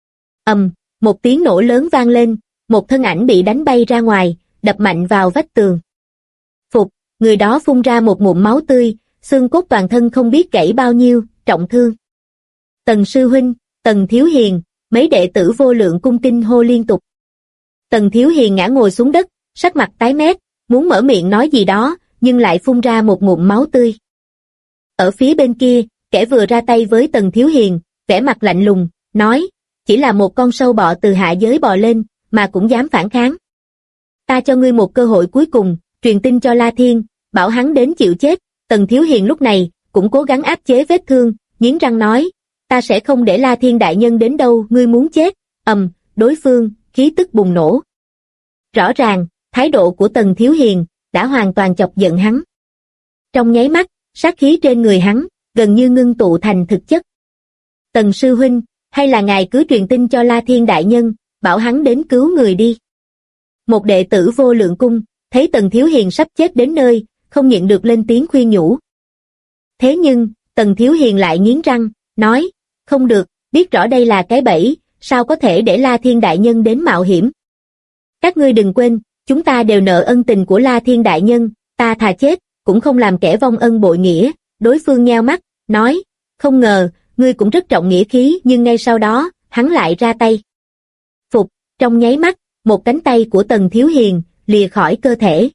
Speaker 2: Một tiếng nổ lớn vang lên, một thân ảnh bị đánh bay ra ngoài, đập mạnh vào vách tường. Phục, người đó phun ra một ngụm máu tươi, xương cốt toàn thân không biết gãy bao nhiêu, trọng thương. Tần sư huynh, Tần Thiếu Hiền, mấy đệ tử Vô Lượng cung kinh hô liên tục. Tần Thiếu Hiền ngã ngồi xuống đất, sắc mặt tái mét, muốn mở miệng nói gì đó, nhưng lại phun ra một ngụm máu tươi. Ở phía bên kia, kẻ vừa ra tay với Tần Thiếu Hiền, vẻ mặt lạnh lùng, nói, chỉ là một con sâu bọ từ hạ giới bò lên, mà cũng dám phản kháng. Ta cho ngươi một cơ hội cuối cùng, truyền tin cho La Thiên, bảo hắn đến chịu chết. Tần Thiếu Hiền lúc này, cũng cố gắng áp chế vết thương, nghiến răng nói, ta sẽ không để La Thiên đại nhân đến đâu, ngươi muốn chết. Đối phương, khí tức bùng nổ. Rõ ràng, thái độ của Tần Thiếu Hiền, đã hoàn toàn chọc giận hắn. Trong nháy mắt, sát khí trên người hắn, gần như ngưng tụ thành thực chất. Tần sư huynh, hay là ngài cứ truyền tin cho La Thiên đại nhân, bảo hắn đến cứu người đi. Một đệ tử Vô Lượng cung, thấy Tần Thiếu Hiền sắp chết đến nơi, không nhịn được lên tiếng khuyên nhủ. Thế nhưng, Tần Thiếu Hiền lại nghiến răng, nói, không được, biết rõ đây là cái bẫy, sao có thể để La Thiên đại nhân đến mạo hiểm. Các ngươi đừng quên, chúng ta đều nợ ân tình của La Thiên đại nhân, ta thà chết, cũng không làm kẻ vong ân bội nghĩa. Đối phương nheo mắt, nói, không ngờ, ngươi cũng rất trọng nghĩa khí, nhưng ngay sau đó, hắn lại ra tay. Phục, trong nháy mắt, một cánh tay của Tần Thiếu Hiền, lìa khỏi cơ thể.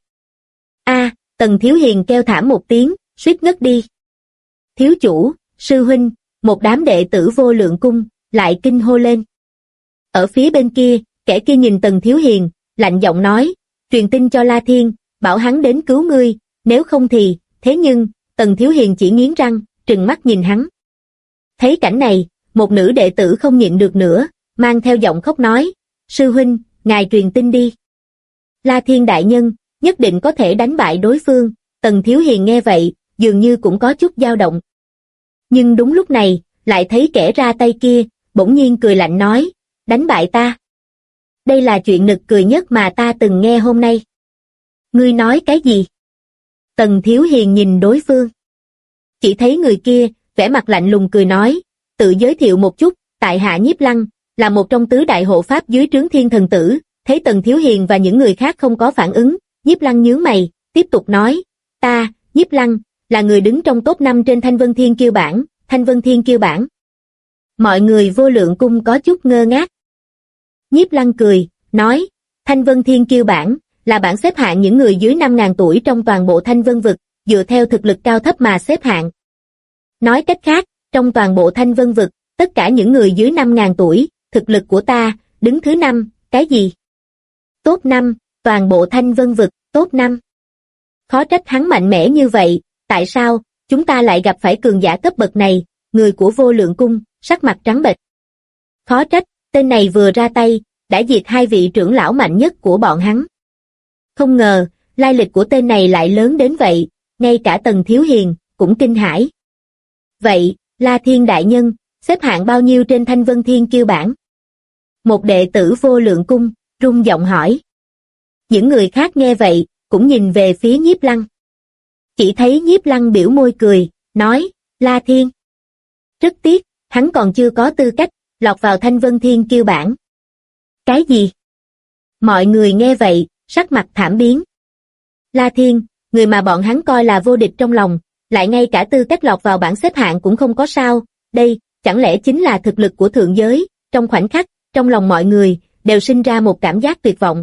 Speaker 2: Tần Thiếu Hiền kêu thảm một tiếng, suýt ngất đi. Thiếu chủ, sư huynh, một đám đệ tử Vô Lượng cung, lại kinh hô lên. Ở phía bên kia, kẻ kia nhìn Tần Thiếu Hiền, lạnh giọng nói, truyền tin cho La Thiên, bảo hắn đến cứu ngươi, nếu không thì, thế nhưng, Tần Thiếu Hiền chỉ nghiến răng, trừng mắt nhìn hắn. Thấy cảnh này, một nữ đệ tử không nhịn được nữa, mang theo giọng khóc nói, sư huynh, ngài truyền tin đi. La Thiên đại nhân, nhất định có thể đánh bại đối phương. Tần Thiếu Hiền nghe vậy, dường như cũng có chút dao động. Nhưng đúng lúc này, lại thấy kẻ ra tay kia, bỗng nhiên cười lạnh nói, đánh bại ta. Đây là chuyện nực cười nhất mà ta từng nghe hôm nay. Ngươi nói cái gì? Tần Thiếu Hiền nhìn đối phương. Chỉ thấy người kia, vẻ mặt lạnh lùng cười nói, tự giới thiệu một chút, tại hạ Nhiếp Lăng, là một trong tứ đại hộ pháp dưới trướng Thiên Thần Tử. Thấy Tần Thiếu Hiền và những người khác không có phản ứng, Nhiếp Lăng nhướng mày, tiếp tục nói, ta, Nhiếp Lăng, là người đứng trong top 5 trên Thanh Vân Thiên Kiêu bảng. Thanh Vân Thiên Kiêu bảng. Mọi người Vô Lượng Cung có chút ngơ ngác. Nhiếp Lăng cười, nói, Thanh Vân Thiên Kiêu bảng, là bảng xếp hạng những người dưới 5.000 tuổi trong toàn bộ Thanh Vân vực, dựa theo thực lực cao thấp mà xếp hạng. Nói cách khác, trong toàn bộ Thanh Vân vực, tất cả những người dưới 5.000 tuổi, thực lực của ta, đứng thứ 5, cái gì? Top 5, toàn bộ Thanh Vân vực, top 5. Khó trách hắn mạnh mẽ như vậy, tại sao, chúng ta lại gặp phải cường giả cấp bậc này, người của Vô Lượng Cung, sắc mặt trắng bệch. Khó trách, tên này vừa ra tay, đã diệt 2 vị trưởng lão mạnh nhất của bọn hắn. Không ngờ, lai lịch của tên này lại lớn đến vậy, ngay cả Tần Thiếu Hiền, cũng kinh hãi. Vậy, La Thiên Đại Nhân, xếp hạng bao nhiêu trên Thanh Vân Thiên Kiêu bảng? Một đệ tử Vô Lượng Cung, rung giọng hỏi. Những người khác nghe vậy, cũng nhìn về phía Nhiếp Lăng. Chỉ thấy Nhiếp Lăng biểu môi cười, nói, La Thiên. Rất tiếc, hắn còn chưa có tư cách, lọt vào Thanh Vân Thiên Kiêu bảng. Cái gì? Mọi người nghe vậy, sắc mặt thảm biến. La Thiên, người mà bọn hắn coi là vô địch trong lòng, lại ngay cả tư cách lọt vào bảng xếp hạng cũng không có sao, đây, chẳng lẽ chính là thực lực của thượng giới, trong khoảnh khắc, trong lòng mọi người, đều sinh ra một cảm giác tuyệt vọng.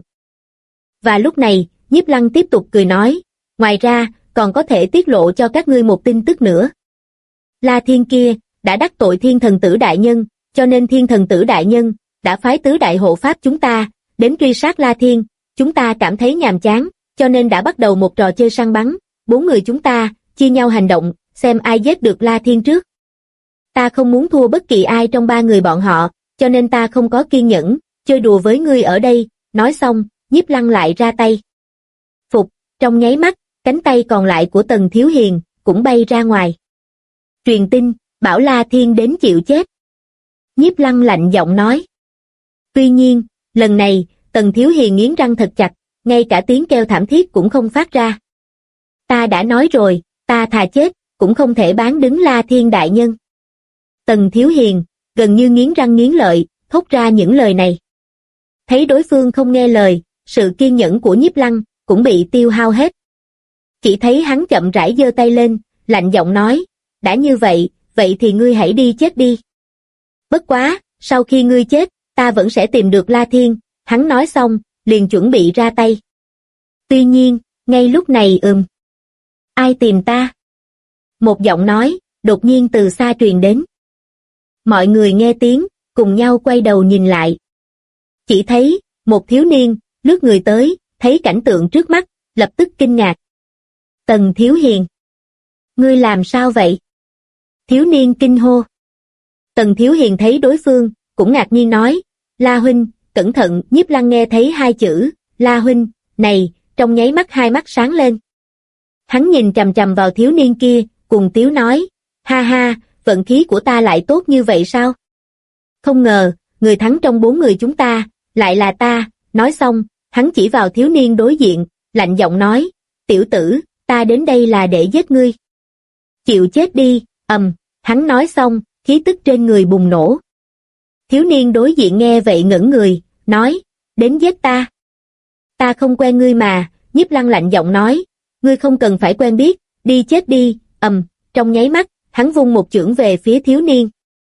Speaker 2: Và lúc này, Nhiếp Lăng tiếp tục cười nói, ngoài ra, còn có thể tiết lộ cho các ngươi một tin tức nữa. La Thiên kia, đã đắc tội Thiên Thần Tử Đại Nhân, cho nên Thiên Thần Tử Đại Nhân, đã phái tứ đại hộ pháp chúng ta, đến truy sát La Thiên, chúng ta cảm thấy nhàm chán, cho nên đã bắt đầu một trò chơi săn bắn, 4 người chúng ta, chia nhau hành động, xem ai giết được La Thiên trước. Ta không muốn thua bất kỳ ai trong 3 người bọn họ, cho nên ta không có kiên nhẫn, chơi đùa với ngươi ở đây, nói xong, Nhiếp Lăng lại ra tay. Phục, trong nháy mắt, cánh tay còn lại của Tần Thiếu Hiền, cũng bay ra ngoài. Truyền tin, bảo La Thiên đến chịu chết. Nhiếp Lăng lạnh giọng nói. Tuy nhiên, lần này, Tần Thiếu Hiền nghiến răng thật chặt, ngay cả tiếng kêu thảm thiết cũng không phát ra. Ta đã nói rồi, ta thà chết, cũng không thể bán đứng La Thiên Đại Nhân. Tần Thiếu Hiền, gần như nghiến răng nghiến lợi, thốt ra những lời này. Thấy đối phương không nghe lời, sự kiên nhẫn của Nhiếp Lăng, cũng bị tiêu hao hết. Chỉ thấy hắn chậm rãi giơ tay lên, lạnh giọng nói, đã như vậy, vậy thì ngươi hãy đi chết đi. Bất quá, sau khi ngươi chết, ta vẫn sẽ tìm được La Thiên, hắn nói xong, liền chuẩn bị ra tay. Tuy nhiên, ngay lúc này ai tìm ta? Một giọng nói, đột nhiên từ xa truyền đến. Mọi người nghe tiếng, cùng nhau quay đầu nhìn lại. Chỉ thấy, một thiếu niên, lướt người tới, thấy cảnh tượng trước mắt, lập tức kinh ngạc. Tần Thiếu Hiền. Ngươi làm sao vậy? Thiếu niên kinh hô. Tần Thiếu Hiền thấy đối phương, cũng ngạc nhiên nói, La huynh, cẩn thận. Nhiếp Lăng nghe thấy 2 chữ, La huynh, này, trong nháy mắt 2 mắt sáng lên. Hắn nhìn chằm chằm vào thiếu niên kia, cùng tiếu nói, ha ha, vận khí của ta lại tốt như vậy sao? Không ngờ, người thắng trong 4 người chúng ta, lại là ta. Nói xong, hắn chỉ vào thiếu niên đối diện, lạnh giọng nói, tiểu tử, ta đến đây là để giết ngươi. Chịu chết đi, hắn nói xong, khí tức trên người bùng nổ. Thiếu niên đối diện nghe vậy ngẩn người, nói, đến giết ta. Ta không quen ngươi mà. Nhiếp Lăng lạnh giọng nói, ngươi không cần phải quen biết, đi chết đi. Trong nháy mắt, hắn vung một chưởng về phía thiếu niên.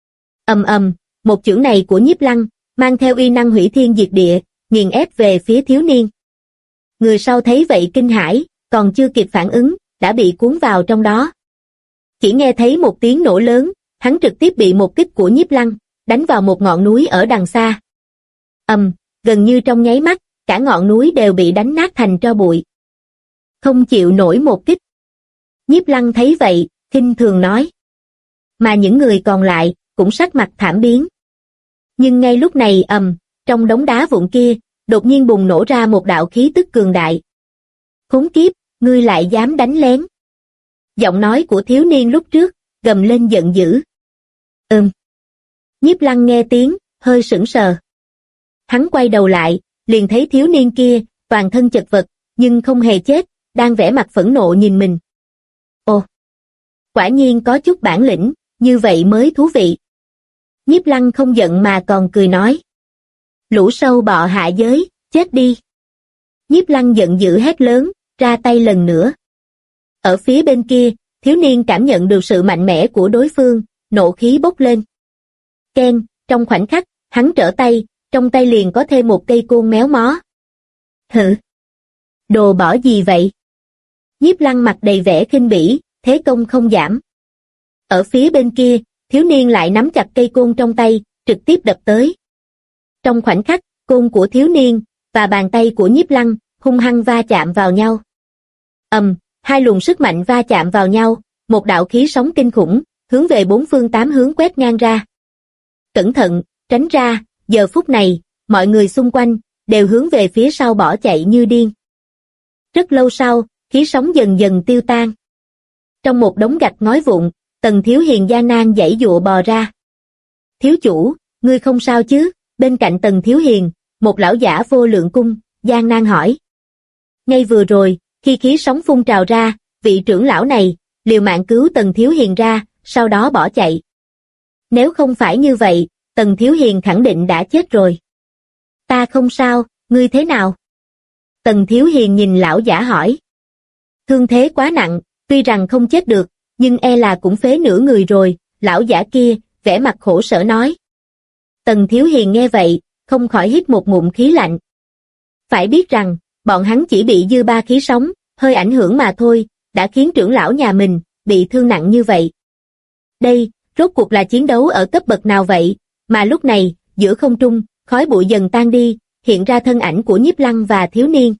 Speaker 2: Một chưởng này của Nhiếp Lăng, mang theo uy năng hủy thiên diệt địa, nghiền ép về phía thiếu niên. Người sau thấy vậy kinh hãi, còn chưa kịp phản ứng, đã bị cuốn vào trong đó. Chỉ nghe thấy một tiếng nổ lớn, hắn trực tiếp bị một kích của Nhiếp Lăng, đánh vào một ngọn núi ở đằng xa. Gần như trong nháy mắt, cả ngọn núi đều bị đánh nát thành tro bụi. Không chịu nổi một kích. Nhiếp Lăng thấy vậy, khinh thường nói. Mà những người còn lại, cũng sắc mặt thảm biến. Nhưng ngay lúc này trong đống đá vụn kia, đột nhiên bùng nổ ra một đạo khí tức cường đại. Khốn kiếp, ngươi lại dám đánh lén. Giọng nói của thiếu niên lúc trước, gầm lên giận dữ. Nhiếp Lăng nghe tiếng, hơi sững sờ. Hắn quay đầu lại, liền thấy thiếu niên kia, toàn thân chật vật, nhưng không hề chết, đang vẻ mặt phẫn nộ nhìn mình. Ồ, quả nhiên có chút bản lĩnh, như vậy mới thú vị. Nhiếp Lăng không giận mà còn cười nói. Lũ sâu bọ hạ giới, chết đi. Nhiếp Lăng giận dữ hét lớn, ra tay lần nữa. Ở phía bên kia, thiếu niên cảm nhận được sự mạnh mẽ của đối phương, nộ khí bốc lên. Keng, trong khoảnh khắc, hắn trở tay, trong tay liền có thêm một cây côn méo mó. Hử? Đồ bỏ gì vậy? Nhiếp Lăng mặt đầy vẻ khinh bỉ, thế công không giảm. Ở phía bên kia, thiếu niên lại nắm chặt cây côn trong tay, trực tiếp đập tới. Trong khoảnh khắc, côn của thiếu niên và bàn tay của Nhiếp Lăng hung hăng va chạm vào nhau. Hai luồng sức mạnh va chạm vào nhau, một đạo khí sóng kinh khủng, hướng về bốn phương tám hướng quét ngang ra. Cẩn thận, tránh ra, giờ phút này, mọi người xung quanh đều hướng về phía sau bỏ chạy như điên. Rất lâu sau, khí sóng dần dần tiêu tan. Trong một đống gạch ngói vụn, Tần Thiếu Hiền gian nan giãy giụa bò ra. Thiếu chủ, ngươi không sao chứ? Bên cạnh Tần Thiếu Hiền, một lão giả vô lượng cung, gian nan hỏi. Ngay vừa rồi, khi khí sóng phun trào ra, vị trưởng lão này liều mạng cứu Tần Thiếu Hiền ra, sau đó bỏ chạy. Nếu không phải như vậy, Tần Thiếu Hiền khẳng định đã chết rồi. Ta không sao, ngươi thế nào? Tần Thiếu Hiền nhìn lão giả hỏi. Thương thế quá nặng, tuy rằng không chết được, nhưng e là cũng phế nửa người rồi, lão giả kia, vẻ mặt khổ sở nói. Tần Thiếu Hiền nghe vậy, không khỏi hít một ngụm khí lạnh. Phải biết rằng, bọn hắn chỉ bị dư ba khí sóng, hơi ảnh hưởng mà thôi, đã khiến trưởng lão nhà mình bị thương nặng như vậy. Đây, rốt cuộc là chiến đấu ở cấp bậc nào vậy, mà lúc này, giữa không trung, khói bụi dần tan đi, hiện ra thân ảnh của Nhiếp Lăng và thiếu niên.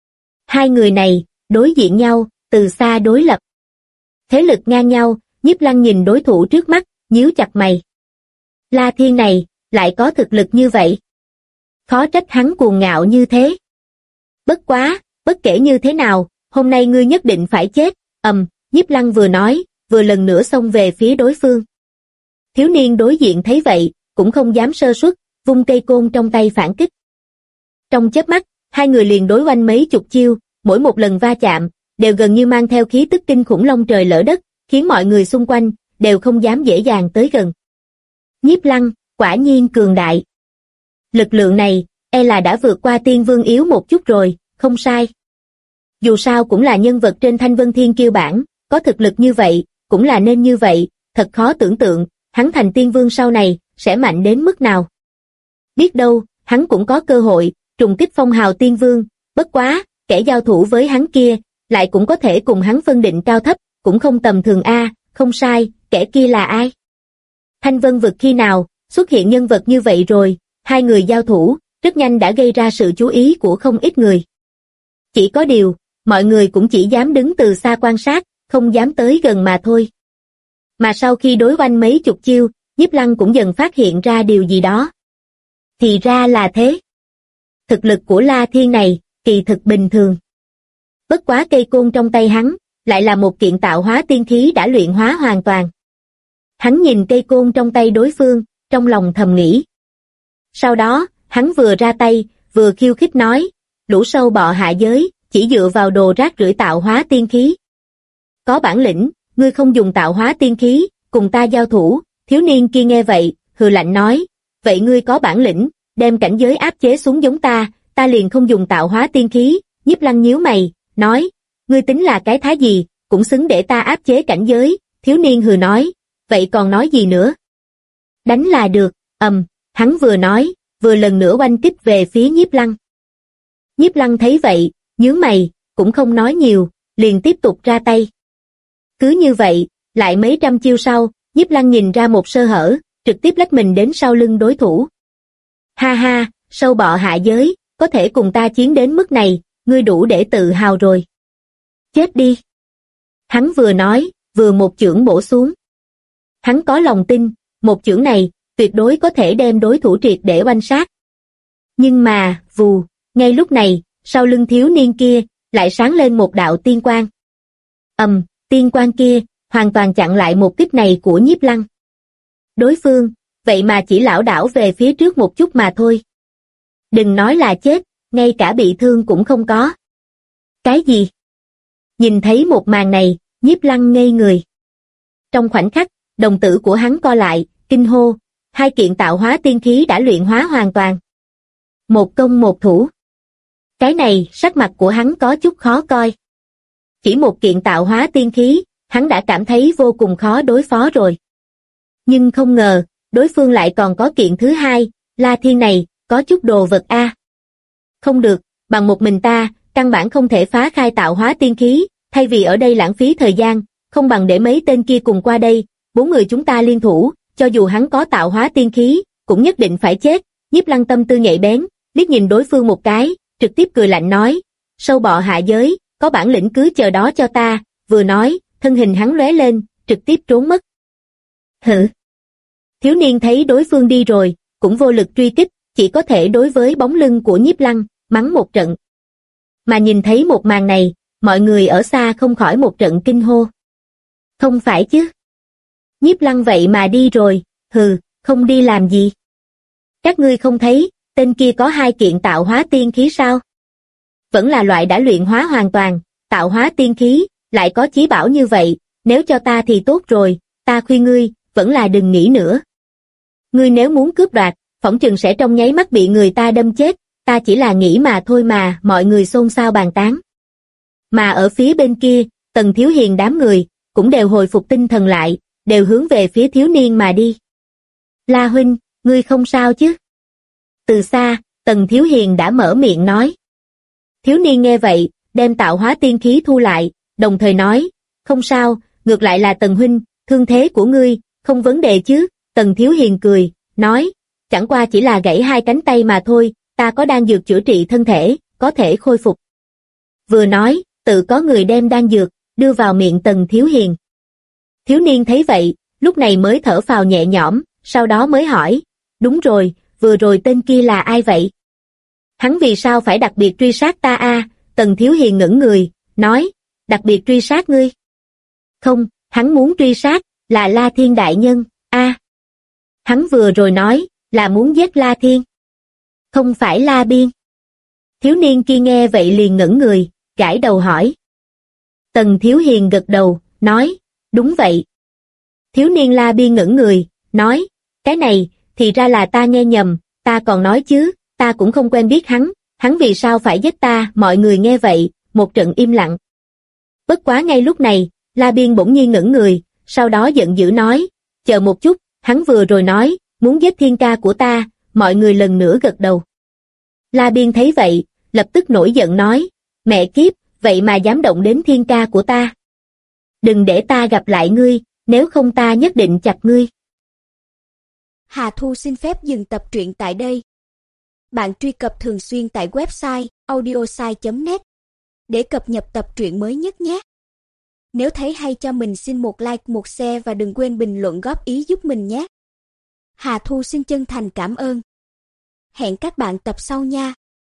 Speaker 2: Hai người này, đối diện nhau, từ xa đối lập. Thế lực ngang nhau, Nhiếp Lăng nhìn đối thủ trước mắt, nhíu chặt mày. La Thiên này, lại có thực lực như vậy. Khó trách hắn cuồng ngạo như thế. Bất quá, bất kể như thế nào, hôm nay ngươi nhất định phải chết, Nhiếp Lăng vừa nói, vừa lần nữa xông về phía đối phương. Thiếu niên đối diện thấy vậy, cũng không dám sơ suất, vung cây côn trong tay phản kích. Trong chớp mắt, hai người liền đối oanh mấy chục chiêu, mỗi một lần va chạm, đều gần như mang theo khí tức kinh khủng long trời lở đất, khiến mọi người xung quanh, đều không dám dễ dàng tới gần. Nhiếp Lăng, quả nhiên cường đại. Lực lượng này, e là đã vượt qua tiên vương yếu một chút rồi, không sai. Dù sao cũng là nhân vật trên Thanh Vân Thiên Kiêu bảng, có thực lực như vậy, cũng là nên như vậy, thật khó tưởng tượng, hắn thành tiên vương sau này, sẽ mạnh đến mức nào. Biết đâu, hắn cũng có cơ hội, trùng kích phong hào tiên vương, bất quá, kẻ giao thủ với hắn kia, lại cũng có thể cùng hắn phân định cao thấp, cũng không tầm thường a, không sai, kẻ kia là ai? Thanh Vân vực khi nào, xuất hiện nhân vật như vậy rồi, hai người giao thủ, rất nhanh đã gây ra sự chú ý của không ít người. Chỉ có điều, mọi người cũng chỉ dám đứng từ xa quan sát, không dám tới gần mà thôi. Mà sau khi đối oanh mấy chục chiêu, Nhiếp Lăng cũng dần phát hiện ra điều gì đó. Thì ra là thế. Thực lực của La Thiên này, kỳ thực bình thường. Bất quá cây côn trong tay hắn, lại là một kiện tạo hóa tiên khí đã luyện hóa hoàn toàn. Hắn nhìn cây côn trong tay đối phương, trong lòng thầm nghĩ. Sau đó, hắn vừa ra tay, vừa khiêu khích nói, lũ sâu bọ hạ giới, chỉ dựa vào đồ rác rưởi tạo hóa tiên khí. Có bản lĩnh, ngươi không dùng tạo hóa tiên khí, cùng ta giao thủ, thiếu niên kia nghe vậy, hừ lạnh nói, vậy ngươi có bản lĩnh, đem cảnh giới áp chế xuống giống ta liền không dùng tạo hóa tiên khí. Nhiếp Lăng nhíu mày, nói, ngươi tính là cái thá gì, cũng xứng để ta áp chế cảnh giới, thiếu niên hừ nói, vậy còn nói gì nữa? Đánh là được, hắn vừa nói, vừa lần nữa oanh kích về phía Nhiếp Lăng. Nhiếp Lăng thấy vậy, nhướng mày, cũng không nói nhiều, liền tiếp tục ra tay. Cứ như vậy, lại mấy trăm chiêu sau, Nhiếp Lăng nhìn ra một sơ hở, trực tiếp lách mình đến sau lưng đối thủ. Ha ha, sâu bọ hạ giới, có thể cùng ta chiến đến mức này, ngươi đủ để tự hào rồi. Chết đi. Hắn vừa nói, vừa một chưởng bổ xuống. Hắn có lòng tin, một chưởng này, tuyệt đối có thể đem đối thủ triệt để oanh sát. Nhưng mà, vù, ngay lúc này, sau lưng thiếu niên kia, lại sáng lên một đạo tiên quang. Tiên quang kia, hoàn toàn chặn lại một kích này của Nhiếp Lăng. Đối phương, vậy mà chỉ lảo đảo về phía trước một chút mà thôi. Đừng nói là chết, ngay cả bị thương cũng không có. Cái gì? Nhìn thấy một màn này, Nhiếp Lăng ngây người. Trong khoảnh khắc, đồng tử của hắn co lại, kinh hô, hai kiện tạo hóa tiên khí đã luyện hóa hoàn toàn. Một công một thủ. Cái này, sắc mặt của hắn có chút khó coi. Chỉ một kiện tạo hóa tiên khí, hắn đã cảm thấy vô cùng khó đối phó rồi. Nhưng không ngờ, đối phương lại còn có kiện thứ hai, La Thiên này, có chút đồ vật a. Không được, bằng một mình ta, căn bản không thể phá khai tạo hóa tiên khí, thay vì ở đây lãng phí thời gian, không bằng để mấy tên kia cùng qua đây, 4 người chúng ta liên thủ, cho dù hắn có tạo hóa tiên khí, cũng nhất định phải chết. Nhiếp Lăng tâm tư nhạy bén, liếc nhìn đối phương một cái, trực tiếp cười lạnh nói, sâu bọ hạ giới, có bản lĩnh cứ chờ đó cho ta, vừa nói, thân hình hắn lóe lên, trực tiếp trốn mất. Hử? Thiếu niên thấy đối phương đi rồi, cũng vô lực truy kích, chỉ có thể đối với bóng lưng của Nhiếp Lăng, mắng một trận. Mà nhìn thấy một màn này, mọi người ở xa không khỏi một trận kinh hô. Không phải chứ? Nhiếp Lăng vậy mà đi rồi, hừ, không đi làm gì? Các ngươi không thấy, tên kia có hai kiện tạo hóa tiên khí sao? Vẫn là loại đã luyện hóa hoàn toàn, tạo hóa tiên khí, lại có chí bảo như vậy, nếu cho ta thì tốt rồi, ta khuyên ngươi, vẫn là đừng nghĩ nữa. Ngươi nếu muốn cướp đoạt, phỏng chừng sẽ trong nháy mắt bị người ta đâm chết, ta chỉ là nghĩ mà thôi mà, mọi người xôn xao bàn tán. Mà ở phía bên kia, Tần Thiếu Hiền đám người, cũng đều hồi phục tinh thần lại, đều hướng về phía thiếu niên mà đi. La huynh, ngươi không sao chứ? Từ xa, Tần Thiếu Hiền đã mở miệng nói. Thiếu niên nghe vậy, đem tạo hóa tiên khí thu lại, đồng thời nói, không sao, ngược lại là Tần huynh, thương thế của ngươi, không vấn đề chứ? Tần Thiếu Hiền cười, nói, chẳng qua chỉ là gãy hai cánh tay mà thôi, ta có đan dược chữa trị thân thể, có thể khôi phục. Vừa nói, tự có người đem đan dược, đưa vào miệng Tần Thiếu Hiền. Thiếu niên thấy vậy, lúc này mới thở phào nhẹ nhõm, sau đó mới hỏi, đúng rồi, vừa rồi tên kia là ai vậy? Hắn vì sao phải đặc biệt truy sát ta a? Tần Thiếu Hiền ngẩng người, nói, đặc biệt truy sát ngươi? Không, hắn muốn truy sát, là La Thiên đại nhân, a. Hắn vừa rồi nói, là muốn giết La Thiên. Không phải La Biên. Thiếu niên kia nghe vậy liền ngẩng người, gãi đầu hỏi. Tần Thiếu Hiền gật đầu, nói, đúng vậy. Thiếu niên La Biên ngẩng người, nói, cái này, thì ra là ta nghe nhầm, ta còn nói chứ, ta cũng không quen biết hắn vì sao phải giết ta? Mọi người nghe vậy, một trận im lặng. Bất quá ngay lúc này, La Biên bỗng nhiên ngẩng người, sau đó giận dữ nói, chờ một chút, hắn vừa rồi nói, muốn giết thiên ca của ta, mọi người lần nữa gật đầu. La Biên thấy vậy, lập tức nổi giận nói, mẹ kiếp, vậy mà dám động đến thiên ca của ta. Đừng để ta gặp lại ngươi, nếu không ta nhất định chặt ngươi.
Speaker 3: Hà Thu xin phép dừng tập truyện tại đây. Bạn truy cập thường xuyên tại website audiosai.net để cập nhật tập truyện mới nhất nhé. Nếu thấy hay cho mình xin một like, một share và đừng quên bình luận góp ý giúp mình nhé. Hà Thu xin chân thành cảm ơn. Hẹn các bạn tập sau nha.